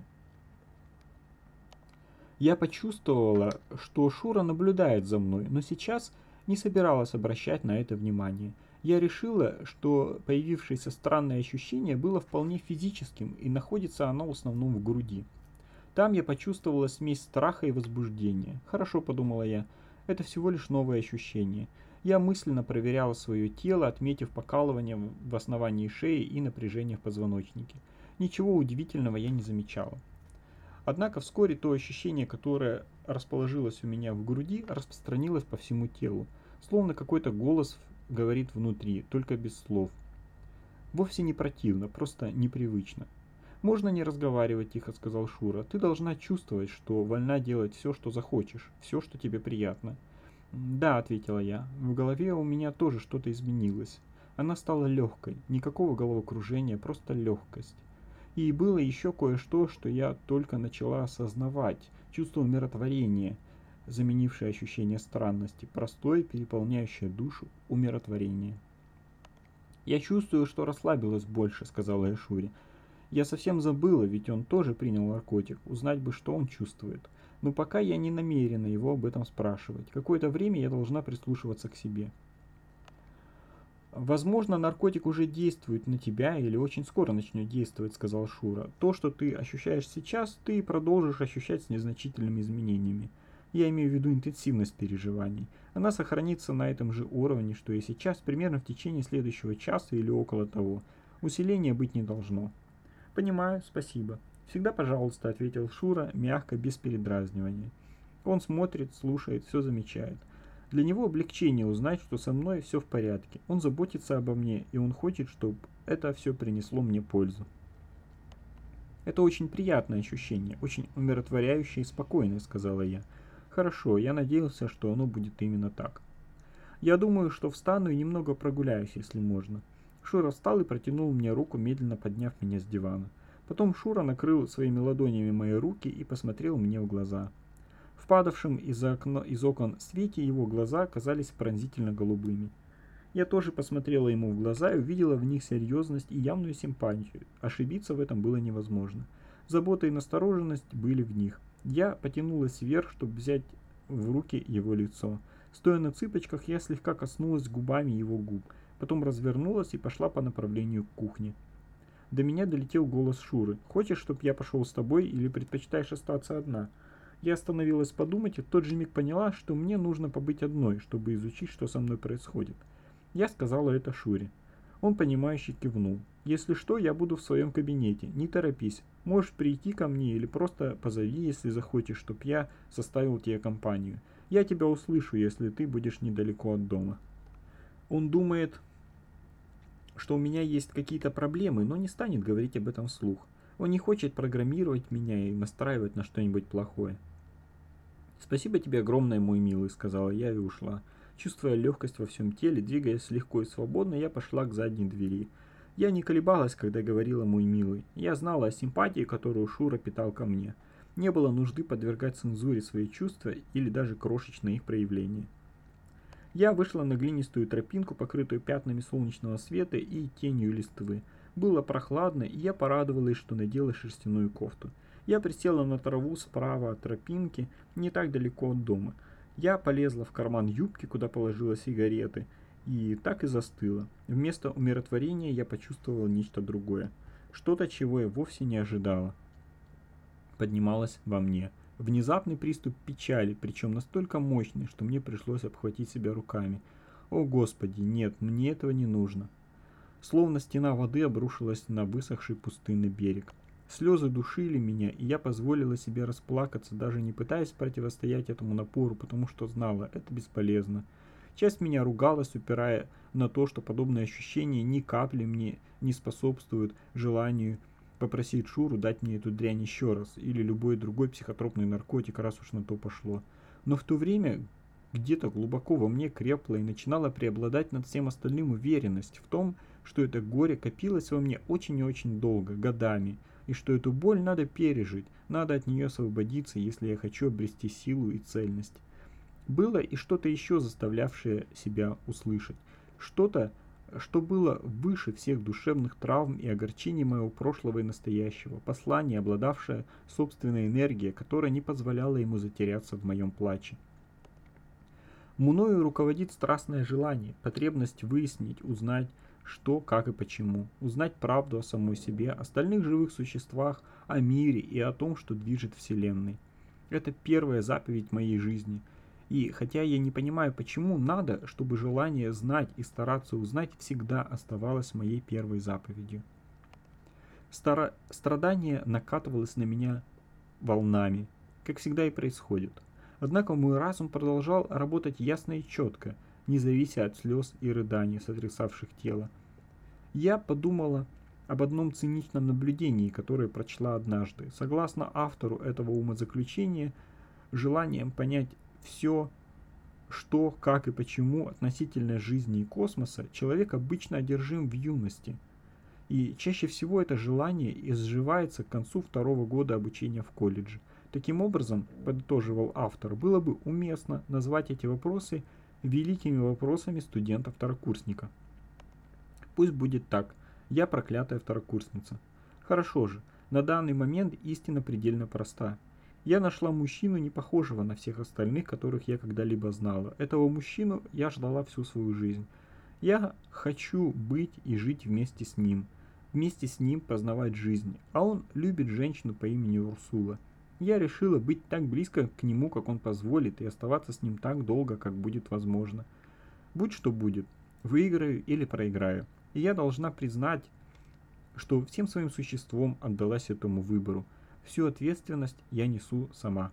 Я почувствовала, что Шура наблюдает за мной, но сейчас не собиралась обращать на это внимание. Я решила, что появившееся странное ощущение было вполне физическим, и находится оно в основном в груди. Там я почувствовала смесь страха и возбуждения. Хорошо, подумала я, это всего лишь новое ощущение. Я мысленно проверяла свое тело, отметив покалывание в основании шеи и напряжение в позвоночнике. Ничего удивительного я не замечала. Однако вскоре то ощущение, которое расположилось у меня в груди, распространилось по всему телу, словно какой-то голос говорит внутри, только без слов. Вовсе не противно, просто непривычно. «Можно не разговаривать», — тихо сказал Шура. «Ты должна чувствовать, что вольна делать все, что захочешь, все, что тебе приятно». «Да», — ответила я, — «в голове у меня тоже что-то изменилось. Она стала легкой, никакого головокружения, просто легкость. И было еще кое-что, что я только начала осознавать, чувство умиротворения, заменившее ощущение странности, простое, переполняющее душу умиротворение». «Я чувствую, что расслабилась больше», — сказала я Шуре. «Я совсем забыла, ведь он тоже принял наркотик, узнать бы, что он чувствует. Но пока я не намерена его об этом спрашивать. Какое-то время я должна прислушиваться к себе». «Возможно, наркотик уже действует на тебя или очень скоро начнет действовать», — сказал Шура. «То, что ты ощущаешь сейчас, ты продолжишь ощущать с незначительными изменениями. Я имею в виду интенсивность переживаний. Она сохранится на этом же уровне, что и сейчас, примерно в течение следующего часа или около того. Усиления быть не должно». «Понимаю, спасибо». «Всегда пожалуйста», — ответил Шура, мягко, без передразнивания. Он смотрит, слушает, все замечает. Для него облегчение узнать, что со мной все в порядке. Он заботится обо мне, и он хочет, чтобы это все принесло мне пользу. «Это очень приятное ощущение, очень умиротворяющее и спокойное», — сказала я. «Хорошо, я надеялся, что оно будет именно так. Я думаю, что встану и немного прогуляюсь, если можно». Шура встал и протянул мне руку, медленно подняв меня с дивана. Потом Шура накрыл своими ладонями мои руки и посмотрел мне в глаза. В падавшем из, окна, из окон свете его глаза казались пронзительно голубыми. Я тоже посмотрела ему в глаза и увидела в них серьезность и явную симпатию. Ошибиться в этом было невозможно. Забота и настороженность были в них. Я потянулась вверх, чтобы взять в руки его лицо. Стоя на цыпочках, я слегка коснулась губами его губ. Потом развернулась и пошла по направлению к кухне. До меня долетел голос Шуры. «Хочешь, чтобы я пошел с тобой или предпочитаешь остаться одна?» Я остановилась подумать и в тот же миг поняла, что мне нужно побыть одной, чтобы изучить, что со мной происходит. Я сказала это Шуре. Он, понимающе кивнул. «Если что, я буду в своем кабинете. Не торопись. Можешь прийти ко мне или просто позови, если захочешь, чтоб я составил тебе компанию. Я тебя услышу, если ты будешь недалеко от дома». Он думает... что у меня есть какие-то проблемы, но не станет говорить об этом вслух. Он не хочет программировать меня и настраивать на что-нибудь плохое. «Спасибо тебе огромное, мой милый», — сказала я и ушла. Чувствуя легкость во всем теле, двигаясь легко и свободно, я пошла к задней двери. Я не колебалась, когда говорила «мой милый». Я знала о симпатии, которую Шура питал ко мне. Не было нужды подвергать цензуре свои чувства или даже крошечные их проявления. Я вышла на глинистую тропинку, покрытую пятнами солнечного света и тенью листвы. Было прохладно, и я порадовалась, что надела шерстяную кофту. Я присела на траву справа от тропинки, не так далеко от дома. Я полезла в карман юбки, куда положила сигареты, и так и застыла. Вместо умиротворения я почувствовала нечто другое. Что-то, чего я вовсе не ожидала. Поднималось во мне. Внезапный приступ печали, причем настолько мощный, что мне пришлось обхватить себя руками. О Господи, нет, мне этого не нужно. Словно стена воды обрушилась на высохший пустынный берег. Слезы душили меня, и я позволила себе расплакаться, даже не пытаясь противостоять этому напору, потому что знала, это бесполезно. Часть меня ругалась, упирая на то, что подобные ощущения ни капли мне не способствуют желанию попросить Шуру дать мне эту дрянь еще раз, или любой другой психотропный наркотик, раз уж на то пошло. Но в то время где-то глубоко во мне крепла и начинала преобладать над всем остальным уверенность в том, что это горе копилось во мне очень и очень долго, годами, и что эту боль надо пережить, надо от нее освободиться, если я хочу обрести силу и цельность. Было и что-то еще заставлявшее себя услышать, что-то, что было выше всех душевных травм и огорчений моего прошлого и настоящего, послание, обладавшее собственной энергией, которая не позволяла ему затеряться в моем плаче. Мною руководит страстное желание, потребность выяснить, узнать, что, как и почему, узнать правду о самой себе, остальных живых существах, о мире и о том, что движет Вселенной. Это первая заповедь моей жизни. И хотя я не понимаю, почему, надо, чтобы желание знать и стараться узнать всегда оставалось моей первой заповедью. Стара... Страдание накатывалось на меня волнами, как всегда и происходит. Однако мой разум продолжал работать ясно и четко, не завися от слез и рыданий, сотрясавших тело. Я подумала об одном циничном наблюдении, которое прочла однажды. Согласно автору этого умозаключения, желанием понять все, что, как и почему относительно жизни и космоса, человек обычно одержим в юности. И чаще всего это желание изживается к концу второго года обучения в колледже. Таким образом, подытоживал автор, было бы уместно назвать эти вопросы великими вопросами студента-второкурсника. Пусть будет так. Я проклятая второкурсница. Хорошо же, на данный момент истина предельно проста. Я нашла мужчину, не похожего на всех остальных, которых я когда-либо знала. Этого мужчину я ждала всю свою жизнь. Я хочу быть и жить вместе с ним. Вместе с ним познавать жизнь. А он любит женщину по имени Урсула. Я решила быть так близко к нему, как он позволит, и оставаться с ним так долго, как будет возможно. Будь что будет, выиграю или проиграю. И я должна признать, что всем своим существом отдалась этому выбору. Всю ответственность я несу сама.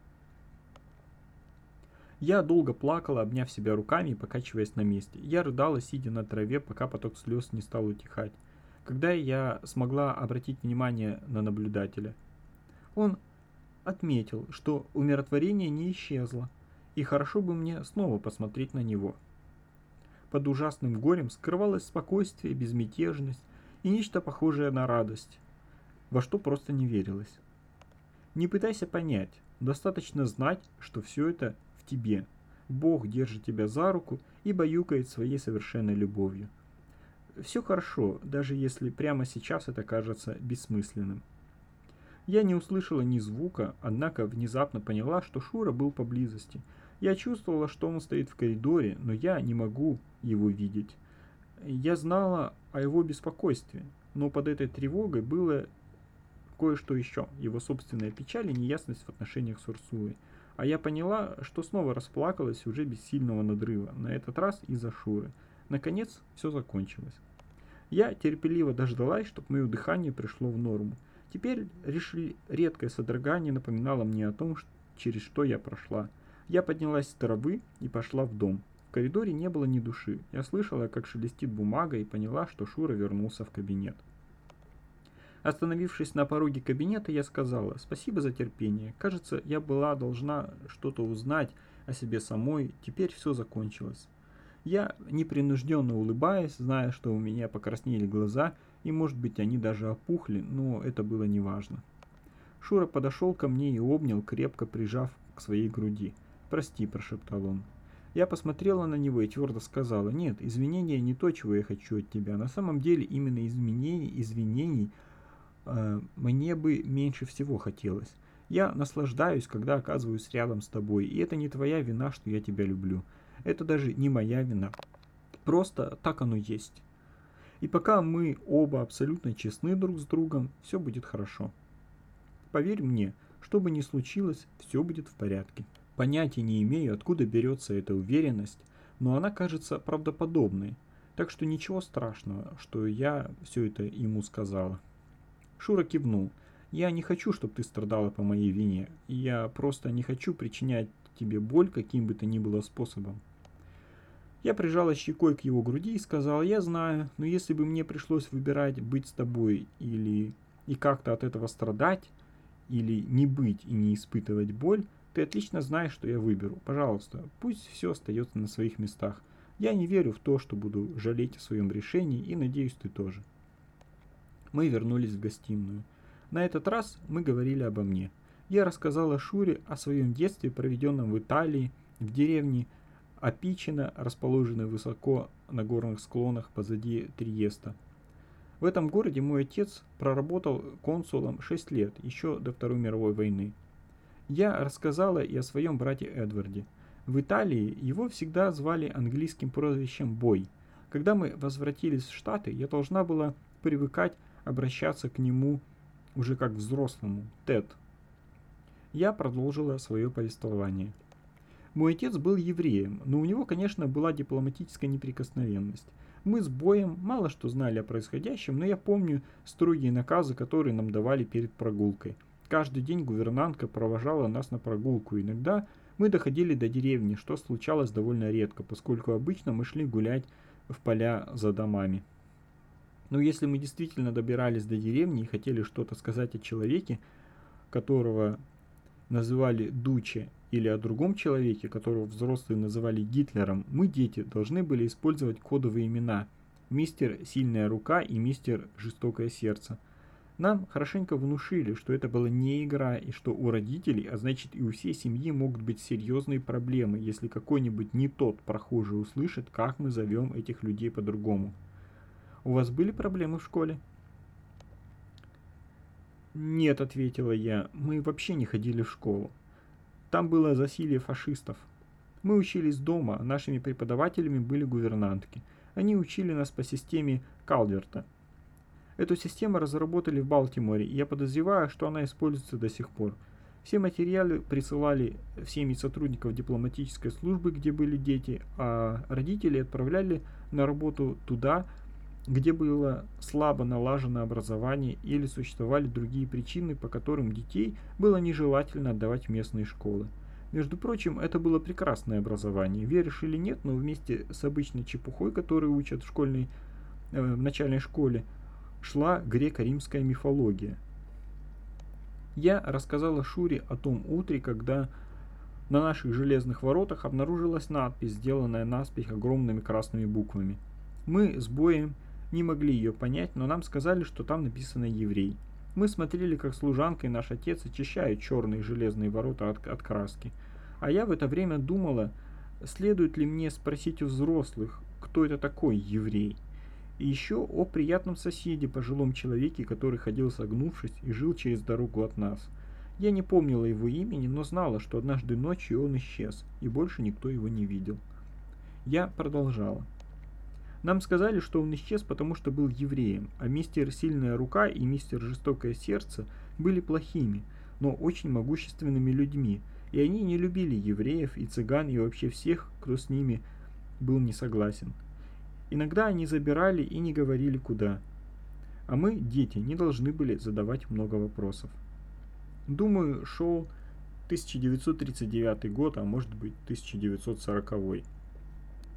Я долго плакала, обняв себя руками и покачиваясь на месте. Я рыдала, сидя на траве, пока поток слез не стал утихать. Когда я смогла обратить внимание на наблюдателя, он отметил, что умиротворение не исчезло, и хорошо бы мне снова посмотреть на него. Под ужасным горем скрывалось спокойствие, безмятежность и нечто похожее на радость, во что просто не верилось. Не пытайся понять, достаточно знать, что все это в тебе. Бог держит тебя за руку и баюкает своей совершенной любовью. Все хорошо, даже если прямо сейчас это кажется бессмысленным. Я не услышала ни звука, однако внезапно поняла, что Шура был поблизости. Я чувствовала, что он стоит в коридоре, но я не могу его видеть. Я знала о его беспокойстве, но под этой тревогой было кое-что еще, его собственная печаль и неясность в отношениях с Урсулой. А я поняла, что снова расплакалась уже без сильного надрыва, на этот раз из-за Шуры. Наконец, все закончилось. Я терпеливо дождалась, чтобы мое дыхание пришло в норму. Теперь решили, редкое содрогание напоминало мне о том, через что я прошла. Я поднялась с травы и пошла в дом. В коридоре не было ни души. Я слышала, как шелестит бумага, и поняла, что Шура вернулся в кабинет. Остановившись на пороге кабинета, я сказала: «Спасибо за терпение. Кажется, я была должна что-то узнать о себе самой. Теперь все закончилось». Я непринужденно улыбаясь, зная, что у меня покраснели глаза, и, может быть, они даже опухли, но это было неважно. Шура подошел ко мне и обнял, крепко прижав к своей груди. «Прости», – прошептал он. Я посмотрела на него и твердо сказала: «Нет, извинения не то, чего я хочу от тебя. На самом деле именно изменений, извинений э, мне бы меньше всего хотелось. Я наслаждаюсь, когда оказываюсь рядом с тобой, и это не твоя вина, что я тебя люблю. Это даже не моя вина. Просто так оно есть. И пока мы оба абсолютно честны друг с другом, все будет хорошо. Поверь мне, что бы ни случилось, все будет в порядке». Понятия не имею, откуда берется эта уверенность, но она кажется правдоподобной, так что ничего страшного, что я все это ему сказала. Шура кивнул. «Я не хочу, чтобы ты страдала по моей вине, и я просто не хочу причинять тебе боль каким бы то ни было способом». Я прижала щекой к его груди и сказала: «Я знаю, но если бы мне пришлось выбирать быть с тобой или и как-то от этого страдать, или не быть и не испытывать боль, ты отлично знаешь, что я выберу. Пожалуйста, пусть все остается на своих местах. Я не верю в то, что буду жалеть о своем решении, и надеюсь, ты тоже». Мы вернулись в гостиную. На этот раз мы говорили обо мне. Я рассказала Шуре о своем детстве, проведенном в Италии, в деревне Апичино, расположенной высоко на горных склонах позади Триеста. В этом городе мой отец проработал консулом шесть лет, еще до Второй мировой войны. Я рассказала и о своем брате Эдварде. В Италии его всегда звали английским прозвищем «Бой». Когда мы возвратились в Штаты, я должна была привыкать обращаться к нему уже как взрослому, Тед. Я продолжила свое повествование. Мой отец был евреем, но у него, конечно, была дипломатическая неприкосновенность. Мы с Боем мало что знали о происходящем, но я помню строгие наказы, которые нам давали перед прогулкой. Каждый день гувернантка провожала нас на прогулку. Иногда мы доходили до деревни, что случалось довольно редко, поскольку обычно мы шли гулять в поля за домами. Но если мы действительно добирались до деревни и хотели что-то сказать о человеке, которого называли Дуче, или о другом человеке, которого взрослые называли Гитлером, мы, дети, должны были использовать кодовые имена: мистер Сильная Рука и мистер Жестокое Сердце. Нам хорошенько внушили, что это была не игра, и что у родителей, а значит и у всей семьи, могут быть серьезные проблемы, если какой-нибудь не тот прохожий услышит, как мы зовем этих людей по-другому. «У вас были проблемы в школе?» «Нет», — ответила я, — «мы вообще не ходили в школу. Там было засилье фашистов. Мы учились дома, а нашими преподавателями были гувернантки. Они учили нас по системе Калверта. Эту систему разработали в Балтиморе, и я подозреваю, что она используется до сих пор. Все материалы присылали в семьи сотрудников дипломатической службы, где были дети, а родители отправляли на работу туда, где было слабо налажено образование или существовали другие причины, по которым детей было нежелательно отдавать в местные школы. Между прочим, это было прекрасное образование. Веришь или нет, но вместе с обычной чепухой, которую учат в школьной, э, в начальной школе, шла греко-римская мифология. Я рассказала Шуре о том утре, когда на наших железных воротах обнаружилась надпись, сделанная наспех огромными красными буквами. Мы с Боем не могли ее понять, но нам сказали, что там написано «Еврей». Мы смотрели, как служанка и наш отец очищают черные железные ворота от, от краски. А я в это время думала, следует ли мне спросить у взрослых, кто это такой еврей. И еще о приятном соседе, пожилом человеке, который ходил согнувшись и жил через дорогу от нас. Я не помнила его имени, но знала, что однажды ночью он исчез, и больше никто его не видел. Я продолжала. Нам сказали, что он исчез, потому что был евреем, а мистер Сильная Рука и мистер Жестокое Сердце были плохими, но очень могущественными людьми, и они не любили евреев и цыган и вообще всех, кто с ними был не согласен. Иногда они забирали и не говорили куда. А мы, дети, не должны были задавать много вопросов. Думаю, шел тысяча девятьсот тридцать девятый год, а может быть тысяча девятьсот сороковой.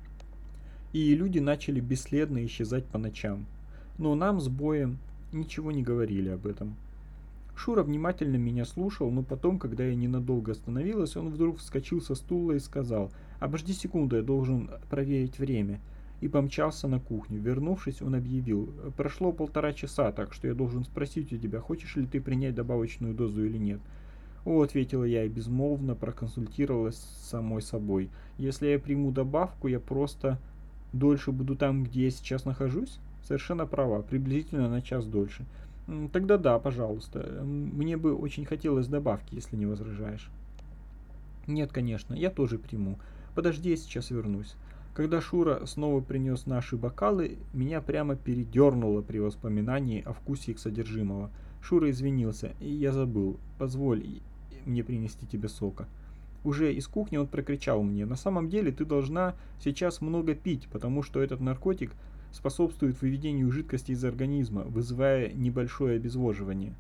и люди начали бесследно исчезать по ночам. Но нам с Боем ничего не говорили об этом. Шура внимательно меня слушал, но потом, когда я ненадолго остановилась, он вдруг вскочил со стула и сказал: «Обожди секунду, я должен проверить время», и помчался на кухню. Вернувшись, он объявил: «Прошло полтора часа, так что я должен спросить у тебя, хочешь ли ты принять добавочную дозу или нет». «О», — ответила я и безмолвно проконсультировалась с самой собой. «Если я приму добавку, я просто дольше буду там, где я сейчас нахожусь?» Совершенно права, приблизительно на час дольше. «Тогда да, пожалуйста. Мне бы очень хотелось добавки, если не возражаешь». «Нет, конечно, я тоже приму. Подожди, я сейчас вернусь». Когда Шура снова принес наши бокалы, меня прямо передернуло при воспоминании о вкусе их содержимого. Шура извинился, и я забыл. «Позволь мне принести тебе сока». Уже из кухни он прокричал мне: «На самом деле ты должна сейчас много пить, потому что этот наркотик способствует выведению жидкости из организма, вызывая небольшое обезвоживание».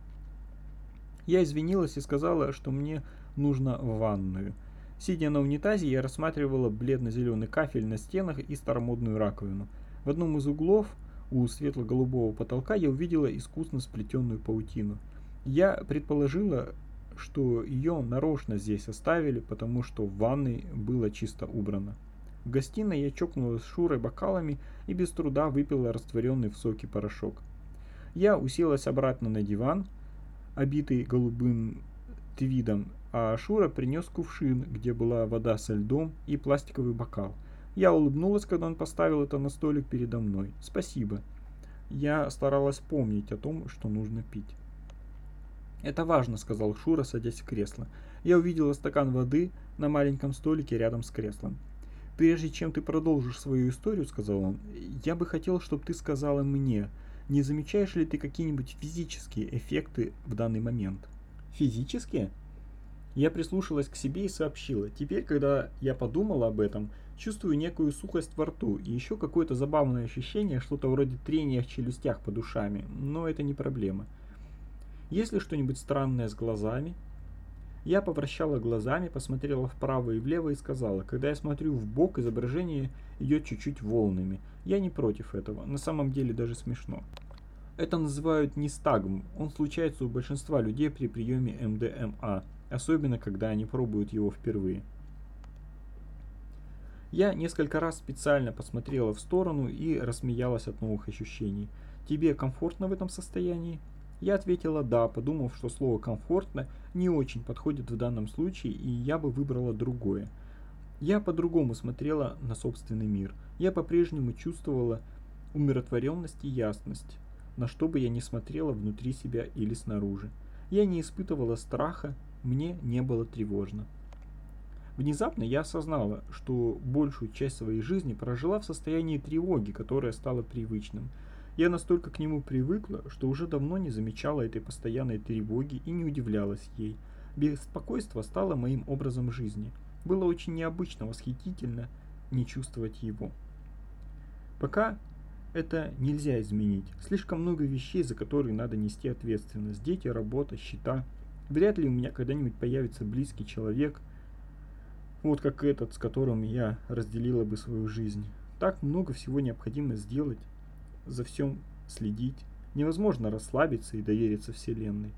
Я извинилась и сказала, что мне нужно в ванную. Сидя на унитазе, я рассматривала бледно-зеленый кафель на стенах и старомодную раковину. В одном из углов у светло-голубого потолка я увидела искусно сплетенную паутину. Я предположила, что ее нарочно здесь оставили, потому что в ванной было чисто убрано. В гостиной я чокнулась с Шурой бокалами и без труда выпила растворенный в соке порошок. Я уселась обратно на диван, обитый голубым твидом, а Шура принес кувшин, где была вода со льдом, и пластиковый бокал. Я улыбнулась, когда он поставил это на столик передо мной. «Спасибо». Я старалась помнить о том, что нужно пить. «Это важно», — сказал Шура, садясь в кресло. Я увидела стакан воды на маленьком столике рядом с креслом. «Прежде чем ты продолжишь свою историю, — сказал он, — я бы хотел, чтобы ты сказала мне, не замечаешь ли ты какие-нибудь физические эффекты в данный момент?» «Физические?» Я прислушалась к себе и сообщила: «Теперь, когда я подумала об этом, чувствую некую сухость во рту и еще какое-то забавное ощущение, что-то вроде трения в челюстях под ушами, но это не проблема. Есть ли что-нибудь странное с глазами?» Я повращала глазами, посмотрела вправо и влево и сказала: «Когда я смотрю в бок, изображение идет чуть-чуть волнами. Я не против этого, на самом деле даже смешно. Это называют нистагм, он случается у большинства людей при приеме эм дэ эм а, особенно когда они пробуют его впервые». Я несколько раз специально посмотрела в сторону и рассмеялась от новых ощущений. «Тебе комфортно в этом состоянии?» Я ответила «да», подумав, что слово «комфортно» не очень подходит в данном случае, и я бы выбрала другое. Я по-другому смотрела на собственный мир. Я по-прежнему чувствовала умиротворенность и ясность, на что бы я ни смотрела внутри себя или снаружи. Я не испытывала страха, мне не было тревожно. Внезапно я осознала, что большую часть своей жизни прожила в состоянии тревоги, которое стало привычным. Я настолько к нему привыкла, что уже давно не замечала этой постоянной тревоги и не удивлялась ей. Беспокойство стало моим образом жизни. Было очень необычно, восхитительно не чувствовать его. Пока это нельзя изменить. Слишком много вещей, за которые надо нести ответственность. Дети, работа, счета. Вряд ли у меня когда-нибудь появится близкий человек, вот как этот, с которым я разделила бы свою жизнь. Так много всего необходимо сделать, за всем следить. Невозможно расслабиться и довериться Вселенной.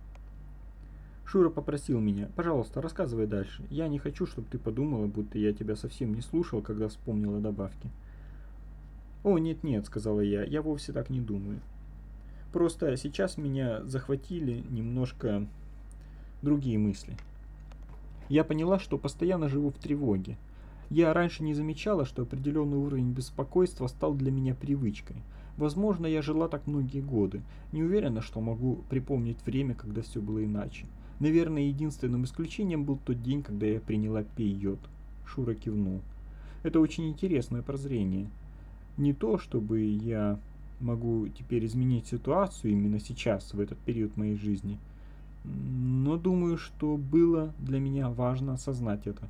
Шура попросил меня: «Пожалуйста, рассказывай дальше. Я не хочу, чтобы ты подумала, будто я тебя совсем не слушал, когда вспомнила добавки». «О, нет-нет», — сказала я, — «я вовсе так не думаю. Просто сейчас меня захватили немножко другие мысли. Я поняла, что постоянно живу в тревоге. Я раньше не замечала, что определенный уровень беспокойства стал для меня привычкой. Возможно, я жила так многие годы. Не уверена, что могу припомнить время, когда все было иначе. Наверное, единственным исключением был тот день, когда я приняла пейот». Шура кивнул. «Это очень интересное прозрение. Не то, чтобы я могу теперь изменить ситуацию именно сейчас, в этот период моей жизни, но думаю, что было для меня важно осознать это».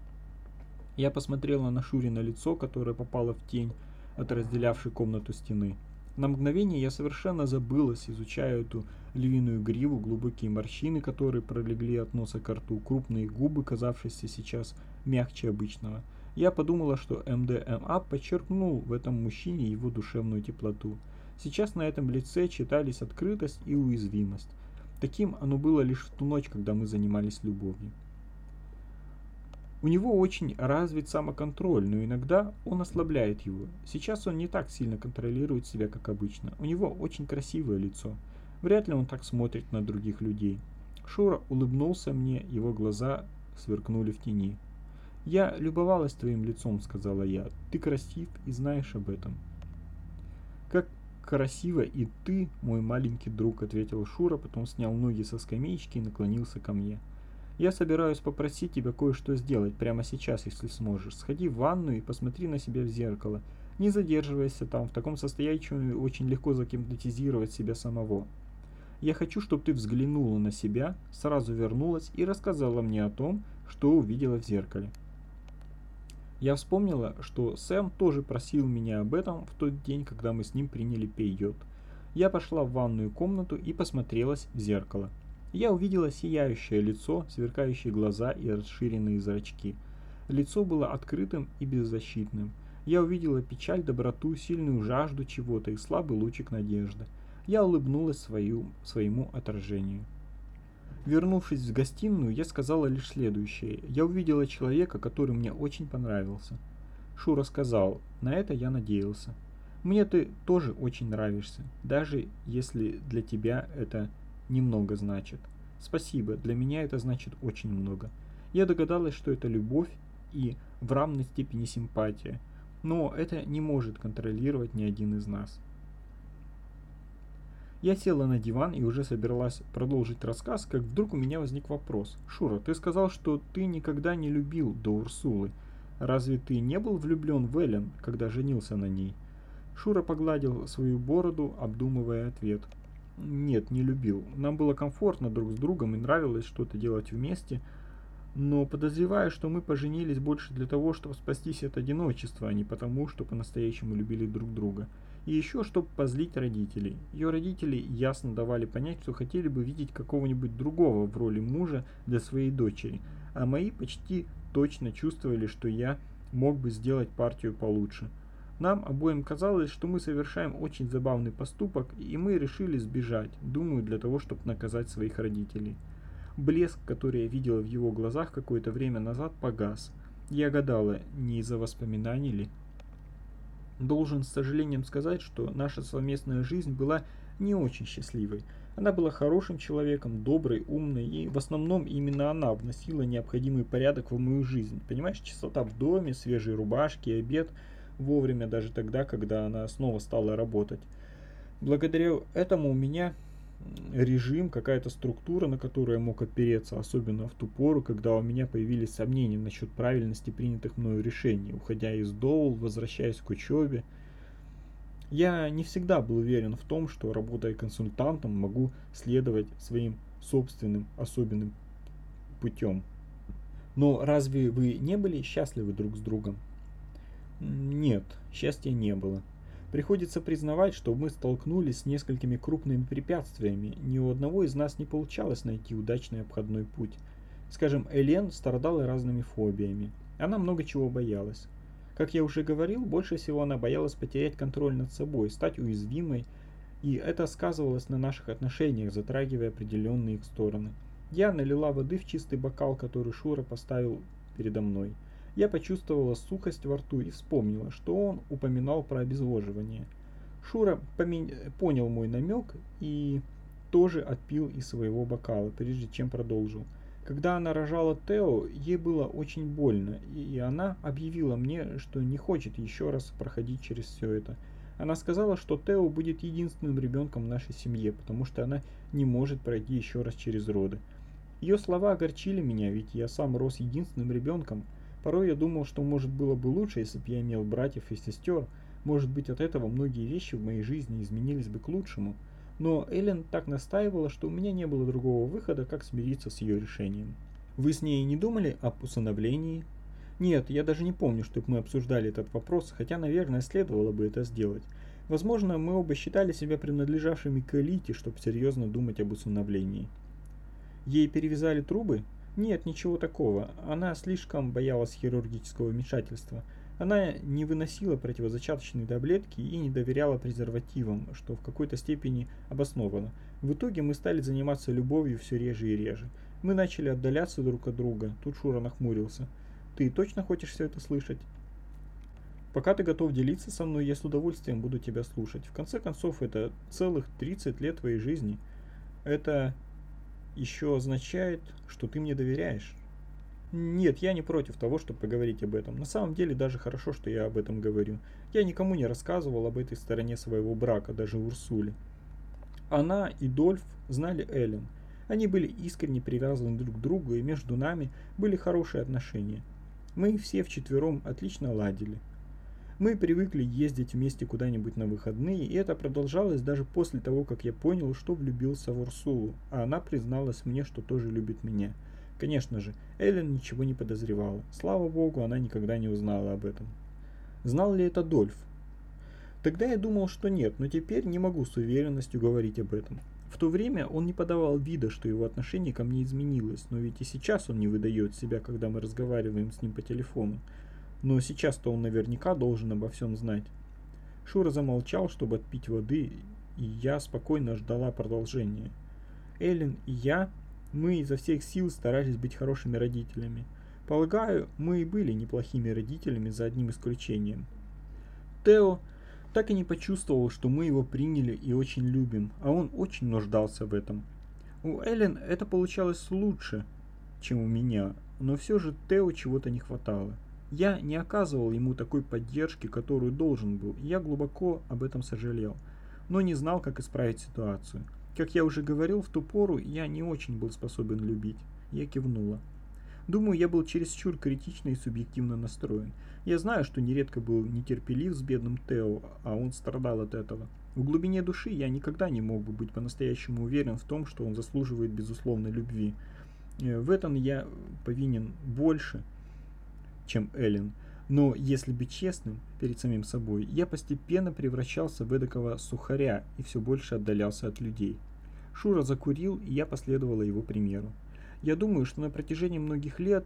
Я посмотрела на Шурино лицо, которое попало в тень от разделявшей комнату стены. На мгновение я совершенно забылась, изучая эту львиную гриву, глубокие морщины, которые пролегли от носа к рту, крупные губы, казавшиеся сейчас мягче обычного. Я подумала, что эм дэ эм а подчеркнул в этом мужчине его душевную теплоту. Сейчас на этом лице читались открытость и уязвимость. Таким оно было лишь в ту ночь, когда мы занимались любовью. У него очень развит самоконтроль, но иногда он ослабляет его. Сейчас он не так сильно контролирует себя, как обычно. У него очень красивое лицо. Вряд ли он так смотрит на других людей. Шура улыбнулся мне, его глаза сверкнули в тени. «Я любовалась твоим лицом», — сказала я. «Ты красив и знаешь об этом». «Как красиво и ты, мой маленький друг», — ответил Шура, потом снял ноги со скамеечки и наклонился ко мне. «Я собираюсь попросить тебя кое-что сделать прямо сейчас, если сможешь. Сходи в ванную и посмотри на себя в зеркало. Не задерживайся там, в таком состоянии очень легко загипнотизировать себя самого. Я хочу, чтобы ты взглянула на себя, сразу вернулась и рассказала мне о том, что увидела в зеркале». Я вспомнила, что Сэм тоже просил меня об этом в тот день, когда мы с ним приняли пейот. Я пошла в ванную комнату и посмотрелась в зеркало. Я увидела сияющее лицо, сверкающие глаза и расширенные зрачки. Лицо было открытым и беззащитным. Я увидела печаль, доброту, сильную жажду чего-то и слабый лучик надежды. Я улыбнулась свою, своему отражению. Вернувшись в гостиную, я сказала лишь следующее. Я увидела человека, который мне очень понравился. Шура сказал, на это я надеялся. Мне ты тоже очень нравишься, даже если для тебя это немного значит. Спасибо, для меня это значит очень много. Я догадалась, что это любовь и в равной степени симпатия, но это не может контролировать ни один из нас. Я села на диван и уже собиралась продолжить рассказ, как вдруг у меня возник вопрос. «Шура, ты сказал, что ты никогда не любил до Урсулы. Разве ты не был влюблен в Эллен, когда женился на ней?» Шура погладил свою бороду, обдумывая ответ. «Нет, не любил. Нам было комфортно друг с другом и нравилось что-то делать вместе, но подозреваю, что мы поженились больше для того, чтобы спастись от одиночества, а не потому, что по-настоящему любили друг друга. И еще, чтобы позлить родителей. Ее родители ясно давали понять, что хотели бы видеть какого-нибудь другого в роли мужа для своей дочери, а мои почти точно чувствовали, что я мог бы сделать партию получше. Нам обоим казалось, что мы совершаем очень забавный поступок, и мы решили сбежать, думаю, для того, чтобы наказать своих родителей. Блеск, который я видела в его глазах какое-то время назад, погас. Я гадала, не из-за воспоминаний ли. Должен с сожалением сказать, что наша совместная жизнь была не очень счастливой. Она была хорошим человеком, доброй, умной, и в основном именно она вносила необходимый порядок в мою жизнь. Понимаешь, чистота в доме, свежие рубашки, обед вовремя, даже тогда, когда она снова стала работать. Благодаря этому у меня режим, какая-то структура, на которую я мог опереться, особенно в ту пору, когда у меня появились сомнения насчет правильности принятых мною решений, уходя из доул, возвращаясь к учебе. Я не всегда был уверен в том, что, работая консультантом, могу следовать своим собственным особенным путем. Но разве вы не были счастливы друг с другом? Нет, счастья не было. Приходится признавать, что мы столкнулись с несколькими крупными препятствиями. Ни у одного из нас не получалось найти удачный обходной путь. Скажем, Элен страдала разными фобиями. Она много чего боялась. Как я уже говорил, больше всего она боялась потерять контроль над собой, стать уязвимой, и это сказывалось на наших отношениях, затрагивая определенные их стороны. Я налила воды в чистый бокал, который Шура поставил передо мной. Я почувствовала сухость во рту и вспомнила, что он упоминал про обезвоживание. Шура понял мой намек и тоже отпил из своего бокала, прежде чем продолжил. Когда она рожала Тео, ей было очень больно, и она объявила мне, что не хочет еще раз проходить через все это. Она сказала, что Тео будет единственным ребенком в нашей семье, потому что она не может пройти еще раз через роды. Ее слова огорчили меня, ведь я сам рос единственным ребенком. Порой я думал, что может было бы лучше, если бы я имел братьев и сестер. Может быть, от этого многие вещи в моей жизни изменились бы к лучшему. Но Элен так настаивала, что у меня не было другого выхода, как смириться с ее решением. Вы с ней не думали об усыновлении? Нет, я даже не помню, чтобы мы обсуждали этот вопрос, хотя, наверное, следовало бы это сделать. Возможно, мы оба считали себя принадлежавшими к элите, чтобы серьезно думать об усыновлении. Ей перевязали трубы? Нет, ничего такого. Она слишком боялась хирургического вмешательства. Она не выносила противозачаточные таблетки и не доверяла презервативам, что в какой-то степени обосновано. В итоге мы стали заниматься любовью все реже и реже. Мы начали отдаляться друг от друга. Тут Шура нахмурился. Ты точно хочешь все это слышать? Пока ты готов делиться со мной, я с удовольствием буду тебя слушать. В конце концов, это целых тридцать лет твоей жизни. Это еще означает, что ты мне доверяешь. Нет, я не против того, чтобы поговорить об этом. На самом деле даже хорошо, что я об этом говорю. Я никому не рассказывал об этой стороне своего брака, даже Урсуле. Она и Дольф знали Эллен. Они были искренне привязаны друг к другу, и между нами были хорошие отношения. Мы все вчетвером отлично ладили. Мы привыкли ездить вместе куда-нибудь на выходные, и это продолжалось даже после того, как я понял, что влюбился в Урсулу, а она призналась мне, что тоже любит меня. Конечно же, Эллен ничего не подозревала. Слава богу, она никогда не узнала об этом. Знал ли это Дольф? Тогда я думал, что нет, но теперь не могу с уверенностью говорить об этом. В то время он не подавал вида, что его отношение ко мне изменилось, но ведь и сейчас он не выдает себя, когда мы разговариваем с ним по телефону. Но сейчас-то он наверняка должен обо всем знать. Шура замолчал, чтобы отпить воды, и я спокойно ждала продолжения. Эллен и я, мы изо всех сил старались быть хорошими родителями. Полагаю, мы и были неплохими родителями, за одним исключением. Тео так и не почувствовал, что мы его приняли и очень любим, а он очень нуждался в этом. У Эллен это получалось лучше, чем у меня, но все же Тео чего-то не хватало. Я не оказывал ему такой поддержки, которую должен был, и я глубоко об этом сожалел, но не знал, как исправить ситуацию. Как я уже говорил, в ту пору я не очень был способен любить. Я кивнула. Думаю, я был чересчур критично и субъективно настроен. Я знаю, что нередко был нетерпелив с бедным Тео, а он страдал от этого. В глубине души я никогда не мог бы быть по-настоящему уверен в том, что он заслуживает безусловной любви. В этом я повинен больше, чем Эллен. Но, если быть честным перед самим собой, я постепенно превращался в эдакого сухаря и все больше отдалялся от людей. Шура закурил, и я последовала его примеру. Я думаю, что на протяжении многих лет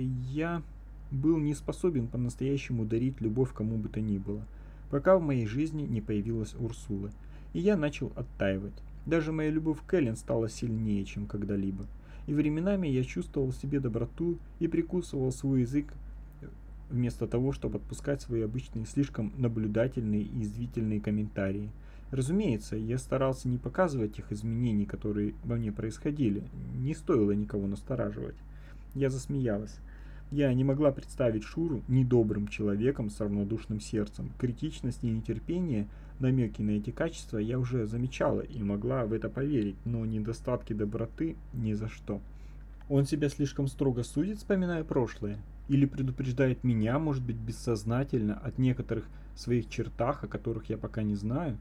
я был не способен по-настоящему дарить любовь кому бы то ни было, пока в моей жизни не появилась Урсула, и я начал оттаивать. Даже моя любовь к Эллен стала сильнее, чем когда-либо, и временами я чувствовал в себе доброту и прикусывал свой язык, вместо того, чтобы отпускать свои обычные слишком наблюдательные и язвительные комментарии. Разумеется, я старался не показывать тех изменений, которые во мне происходили. Не стоило никого настораживать. Я засмеялась. Я не могла представить Шуру недобрым человеком с равнодушным сердцем. Критичность и нетерпение, намеки на эти качества я уже замечала и могла в это поверить, но недостатки доброты ни за что. Он себя слишком строго судит, вспоминая прошлое? Или предупреждает меня, может быть, бессознательно, от некоторых своих чертах, о которых я пока не знаю?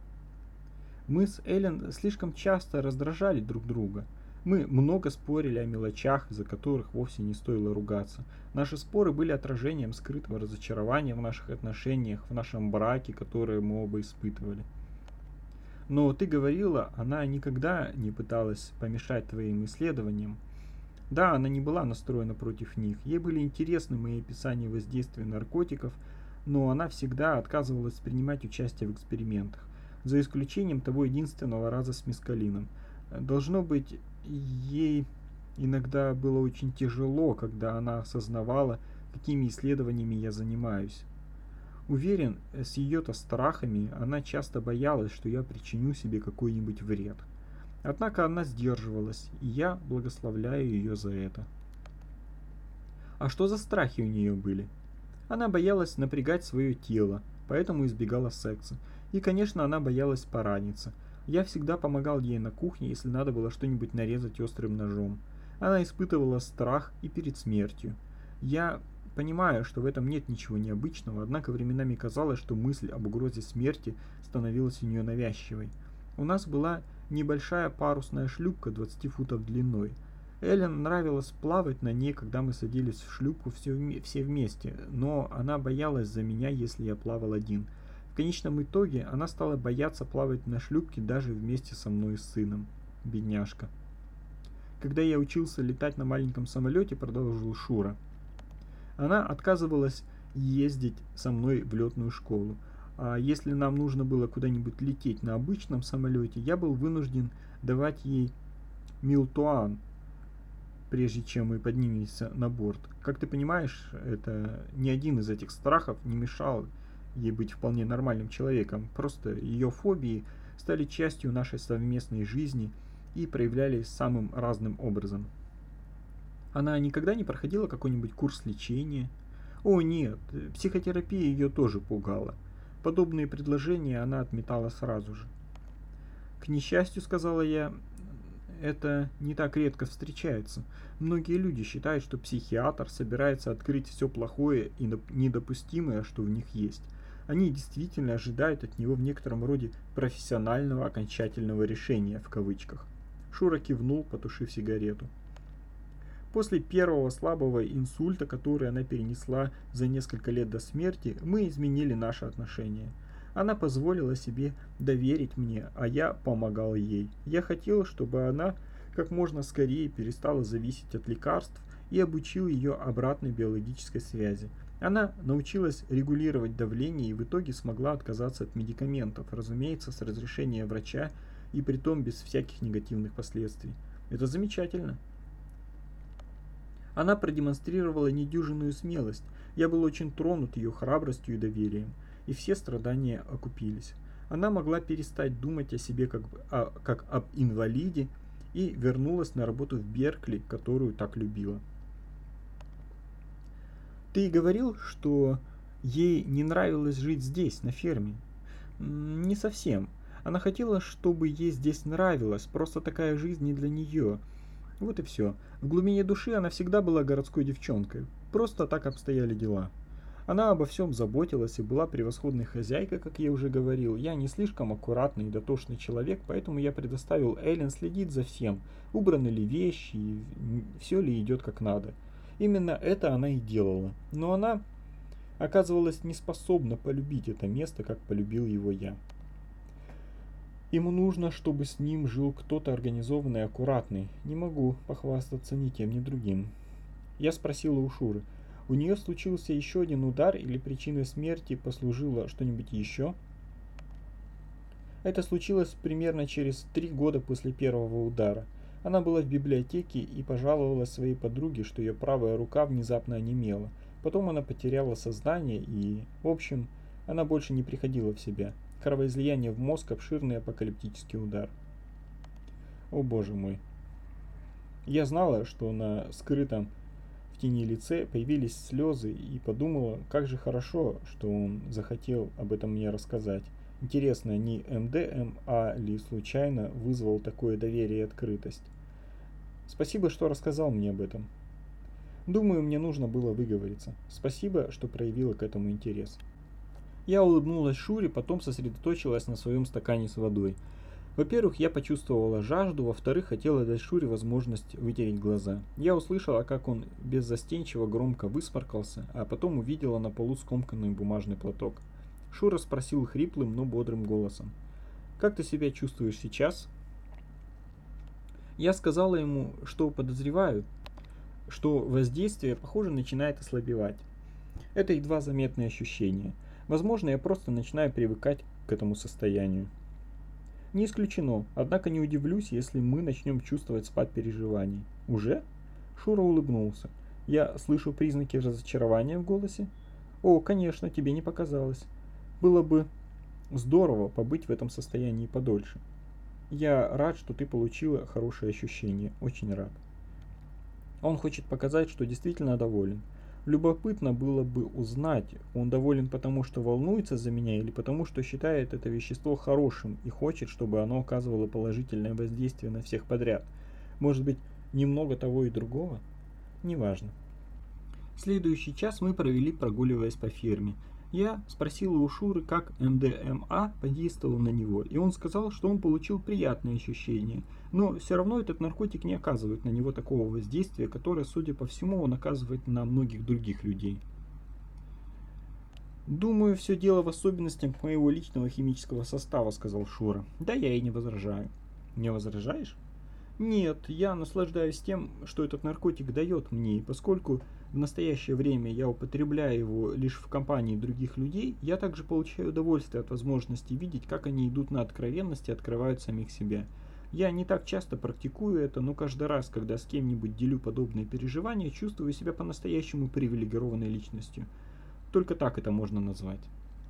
Мы с Эллен слишком часто раздражали друг друга. Мы много спорили о мелочах, из-за которых вовсе не стоило ругаться. Наши споры были отражением скрытого разочарования в наших отношениях, в нашем браке, которое мы оба испытывали. Но ты говорила, она никогда не пыталась помешать твоим исследованиям. Да, она не была настроена против них, ей были интересны мои описания воздействия наркотиков, но она всегда отказывалась принимать участие в экспериментах, за исключением того единственного раза с мескалином. Должно быть, ей иногда было очень тяжело, когда она осознавала, какими исследованиями я занимаюсь. Уверен, с ее-то страхами она часто боялась, что я причиню себе какой-нибудь вред. Однако она сдерживалась, и я благословляю ее за это. А что за страхи у нее были? Она боялась напрягать свое тело, поэтому избегала секса. И, конечно, она боялась пораниться. Я всегда помогал ей на кухне, если надо было что-нибудь нарезать острым ножом. Она испытывала страх и перед смертью. Я понимаю, что в этом нет ничего необычного, однако временами казалось, что мысль об угрозе смерти становилась у нее навязчивой. У нас была небольшая парусная шлюпка двадцати футов длиной. Эллен нравилось плавать на ней, когда мы садились в шлюпку все, все вместе, но она боялась за меня, если я плавал один. В конечном итоге она стала бояться плавать на шлюпке даже вместе со мной и сыном. Бедняжка. Когда я учился летать на маленьком самолете, продолжил Шура, она отказывалась ездить со мной в летную школу. А если нам нужно было куда-нибудь лететь на обычном самолете, я был вынужден давать ей милтуан, прежде чем мы поднимемся на борт. Как ты понимаешь, это ни один из этих страхов не мешал ей быть вполне нормальным человеком. Просто ее фобии стали частью нашей совместной жизни и проявлялись самым разным образом. Она никогда не проходила какой-нибудь курс лечения? О нет, психотерапия ее тоже пугала. Подобные предложения она отметала сразу же. К несчастью, сказала я, это не так редко встречается. Многие люди считают, что психиатр собирается открыть все плохое и недопустимое, что в них есть. Они действительно ожидают от него в некотором роде профессионального окончательного решения, в кавычках. Шура кивнул, потушив сигарету. После первого слабого инсульта, который она перенесла за несколько лет до смерти, мы изменили наши отношения. Она позволила себе доверить мне, а я помогал ей. Я хотел, чтобы она как можно скорее перестала зависеть от лекарств и обучил ее обратной биологической связи. Она научилась регулировать давление и в итоге смогла отказаться от медикаментов, разумеется, с разрешения врача и притом без всяких негативных последствий. Это замечательно. Она продемонстрировала недюжинную смелость. Я был очень тронут ее храбростью и доверием, и все страдания окупились. Она могла перестать думать о себе как, о, как об инвалиде и вернулась на работу в Беркли, которую так любила. Ты говорил, что ей не нравилось жить здесь, на ферме? Не совсем. Она хотела, чтобы ей здесь нравилось, просто такая жизнь не для нее. Вот и все. В глубине души она всегда была городской девчонкой. Просто так обстояли дела. Она обо всем заботилась и была превосходной хозяйкой, как я уже говорил. Я не слишком аккуратный и дотошный человек, поэтому я предоставил Эллен следить за всем, убраны ли вещи, и все ли идет как надо. Именно это она и делала. Но она оказывалась не способна полюбить это место, как полюбил его я. Ему нужно, чтобы с ним жил кто-то организованный и аккуратный. Не могу похвастаться ни тем, ни другим. Я спросила у Шуры. У нее случился еще один удар или причиной смерти послужило что-нибудь еще? Это случилось примерно через три года после первого удара. Она была в библиотеке и пожаловалась своей подруге, что ее правая рука внезапно онемела. Потом она потеряла сознание и, в общем, она больше не приходила в себя. Кровоизлияние в мозг, обширный апокалиптический удар. О боже мой. Я знала, что на скрытом в тени лице появились слезы и подумала, как же хорошо, что он захотел об этом мне рассказать. Интересно, не эм дэ эм а ли случайно вызвал такое доверие и открытость? Спасибо, что рассказал мне об этом. Думаю, мне нужно было выговориться. Спасибо, что проявила к этому интерес. Я улыбнулась Шуре, потом сосредоточилась на своем стакане с водой. Во-первых, я почувствовала жажду, во-вторых, хотела дать Шуре возможность вытереть глаза. Я услышала, как он беззастенчиво громко высморкался, а потом увидела на полу скомканный бумажный платок. Шура спросил хриплым, но бодрым голосом. «Как ты себя чувствуешь сейчас?» Я сказала ему, что подозреваю, что воздействие, похоже, начинает ослабевать. Это едва заметные ощущения. Возможно, я просто начинаю привыкать к этому состоянию. Не исключено, однако не удивлюсь, если мы начнем чувствовать спад переживаний. Уже? Шура улыбнулся. Я слышу признаки разочарования в голосе? О, конечно, тебе не показалось. Было бы здорово побыть в этом состоянии подольше. Я рад, что ты получила хорошее ощущение. Очень рад. Он хочет показать, что действительно доволен. Любопытно было бы узнать, он доволен потому, что волнуется за меня, или потому, что считает это вещество хорошим и хочет, чтобы оно оказывало положительное воздействие на всех подряд. Может быть, немного того и другого? Неважно. Следующий час мы провели, прогуливаясь по ферме. Я спросила у Шуры, как эм дэ эм а подействовал на него, и он сказал, что он получил приятные ощущения, но все равно этот наркотик не оказывает на него такого воздействия, которое, судя по всему, он оказывает на многих других людей. «Думаю, все дело в особенностях моего личного химического состава», — сказал Шура. «Да, я и не возражаю». «Не возражаешь?» Нет, я наслаждаюсь тем, что этот наркотик дает мне, и поскольку в настоящее время я употребляю его лишь в компании других людей, я также получаю удовольствие от возможности видеть, как они идут на откровенность и открывают самих себя. Я не так часто практикую это, но каждый раз, когда с кем-нибудь делю подобные переживания, чувствую себя по-настоящему привилегированной личностью. Только так это можно назвать.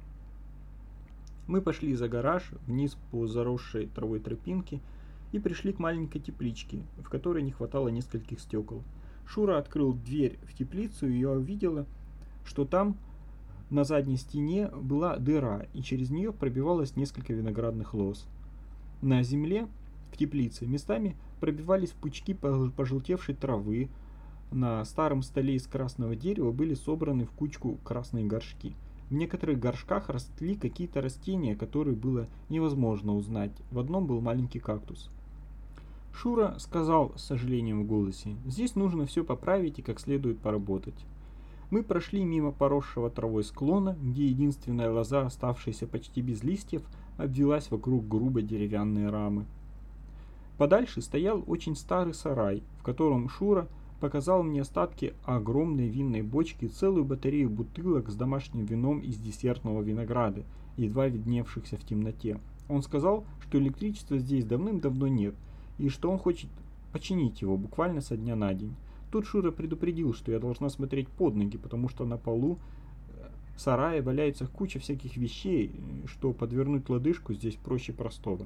Мы пошли за гараж, вниз по заросшей травой тропинке, и пришли к маленькой тепличке, в которой не хватало нескольких стекол. Шура открыл дверь в теплицу, и я увидела, что там на задней стене была дыра, и через нее пробивалось несколько виноградных лоз. На земле в теплице местами пробивались пучки пожелтевшей травы. На старом столе из красного дерева были собраны в кучку красные горшки. В некоторых горшках росли какие-то растения, которые было невозможно узнать. В одном был маленький кактус. Шура сказал с сожалением в голосе: «Здесь нужно все поправить и как следует поработать». Мы прошли мимо поросшего травой склона, где единственная лоза, оставшаяся почти без листьев, обвилась вокруг грубой деревянной рамы. Подальше стоял очень старый сарай, в котором Шура показал мне остатки огромной винной бочки и целую батарею бутылок с домашним вином из десертного винограда, едва видневшихся в темноте. Он сказал, что электричества здесь давным-давно нет, и что он хочет починить его буквально со дня на день. Тут Шура предупредил, что я должна смотреть под ноги, потому что на полу сарая валяется куча всяких вещей, что подвернуть лодыжку здесь проще простого.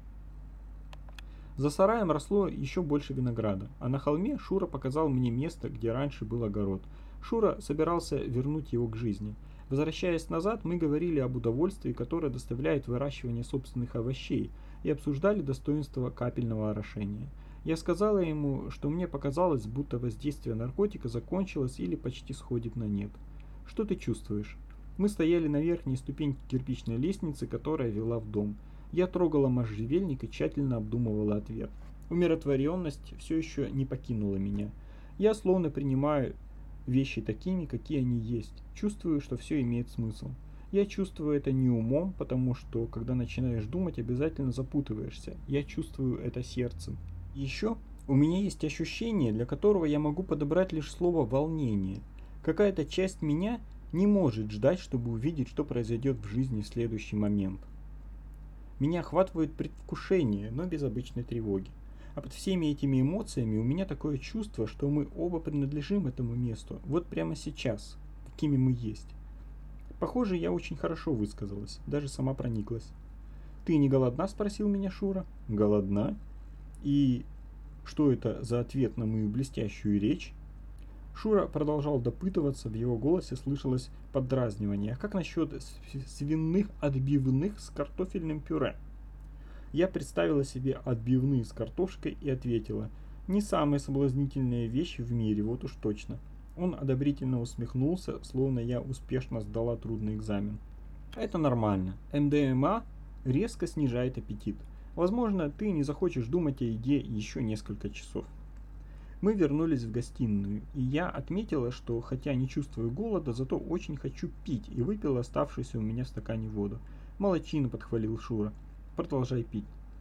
За сараем росло еще больше винограда, а на холме Шура показал мне место, где раньше был огород. Шура собирался вернуть его к жизни. Возвращаясь назад, мы говорили об удовольствии, которое доставляет выращивание собственных овощей, и обсуждали достоинство капельного орошения. Я сказала ему, что мне показалось, будто воздействие наркотика закончилось или почти сходит на нет. «Что ты чувствуешь?» Мы стояли на верхней ступеньке кирпичной лестницы, которая вела в дом. Я трогала можжевельник и тщательно обдумывала ответ. Умиротворенность все еще не покинула меня. Я словно принимаю вещи такими, какие они есть. Чувствую, что все имеет смысл. Я чувствую это не умом, потому что, когда начинаешь думать, обязательно запутываешься. Я чувствую это сердцем. Еще у меня есть ощущение, для которого я могу подобрать лишь слово «волнение». Какая-то часть меня не может ждать, чтобы увидеть, что произойдет в жизни в следующий момент. Меня охватывает предвкушение, но без обычной тревоги. А под всеми этими эмоциями у меня такое чувство, что мы оба принадлежим этому месту, вот прямо сейчас, какими мы есть. Похоже, я очень хорошо высказалась, даже сама прониклась. «Ты не голодна?» – спросил меня Шура. «Голодна? И что это за ответ на мою блестящую речь?» Шура продолжал допытываться, в его голосе слышалось поддразнивание. «А как насчет свиных отбивных с картофельным пюре?» Я представила себе отбивные с картошкой и ответила: «Не самая соблазнительная вещь в мире, вот уж точно». Он одобрительно усмехнулся, словно я успешно сдала трудный экзамен. «Это нормально. эм дэ эм а резко снижает аппетит. Возможно, ты не захочешь думать о еде еще несколько часов». Мы вернулись в гостиную, и я отметила, что хотя не чувствую голода, зато очень хочу пить, и выпила оставшуюся у меня в стакане воду. «Молодчина», — подхвалил Шура. «Продолжай пить».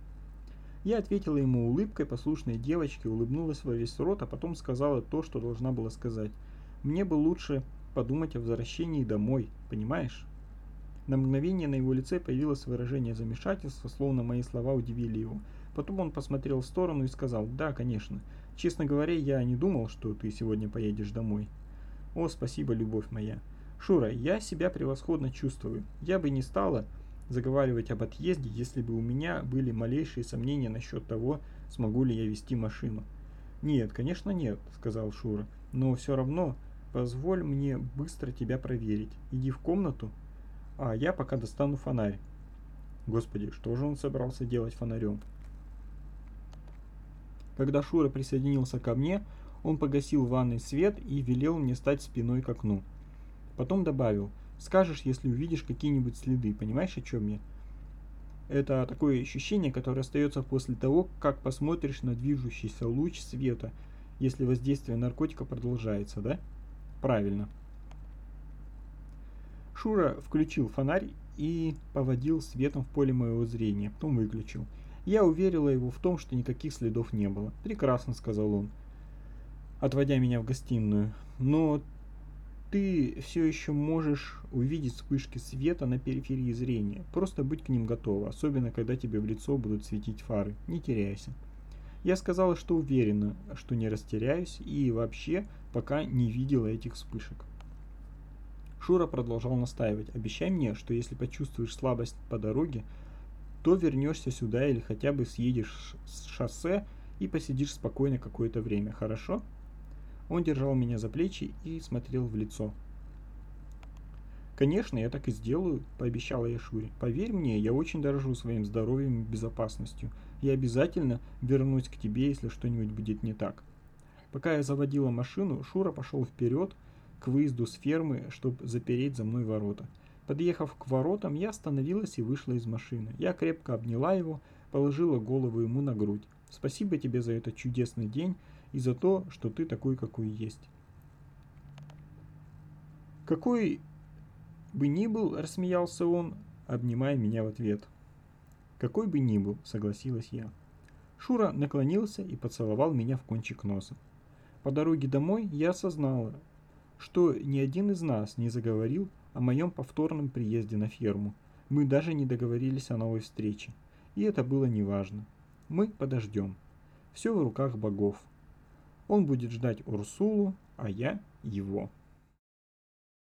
Я ответила ему улыбкой послушной девочки, улыбнулась во весь рот, а потом сказала то, что должна была сказать. «Мне бы лучше подумать о возвращении домой, понимаешь?» На мгновение на его лице появилось выражение замешательства, словно мои слова удивили его. Потом он посмотрел в сторону и сказал: «Да, конечно. Честно говоря, я не думал, что ты сегодня поедешь домой». «О, спасибо, любовь моя. Шура, я себя превосходно чувствую. Я бы не стала заговаривать об отъезде, если бы у меня были малейшие сомнения насчет того, смогу ли я вести машину». «Нет, конечно нет», — сказал Шура. «Но все равно позволь мне быстро тебя проверить. Иди в комнату, а я пока достану фонарь». Господи, что же он собрался делать фонарем? Когда Шура присоединился ко мне, он погасил в ванной свет и велел мне стать спиной к окну. Потом добавил: «Скажешь, если увидишь какие-нибудь следы, понимаешь, о чем я?» Это такое ощущение, которое остается после того, как посмотришь на движущийся луч света, если воздействие наркотика продолжается, да? Правильно. Шура включил фонарь и поводил светом в поле моего зрения, потом выключил. Я уверила его в том, что никаких следов не было. «Прекрасно», — сказал он, отводя меня в гостиную. «Но ты все еще можешь увидеть вспышки света на периферии зрения. Просто будь к ним готова, особенно когда тебе в лицо будут светить фары. Не теряйся». Я сказала, что уверена, что не растеряюсь, и вообще пока не видела этих вспышек. Шура продолжал настаивать. «Обещай мне, что если почувствуешь слабость по дороге, то вернешься сюда или хотя бы съедешь с шоссе и посидишь спокойно какое-то время, хорошо?» Он держал меня за плечи и смотрел в лицо. «Конечно, я так и сделаю», — пообещала я Шуре. «Поверь мне, я очень дорожу своим здоровьем и безопасностью. Я обязательно вернусь к тебе, если что-нибудь будет не так». Пока я заводила машину, Шура пошел вперед к выезду с фермы, чтобы запереть за мной ворота. Подъехав к воротам, я остановилась и вышла из машины. Я крепко обняла его, положила голову ему на грудь. «Спасибо тебе за этот чудесный день и за то, что ты такой, какой есть». «Какой бы ни был», — рассмеялся он, обнимая меня в ответ. «Какой бы ни был», — согласилась я. Шура наклонился и поцеловал меня в кончик носа. По дороге домой я осознала, что ни один из нас не заговорил о моем повторном приезде на ферму. Мы даже не договорились о новой встрече. И это было неважно. Мы подождем. Все в руках богов. Он будет ждать Урсулу, а я его.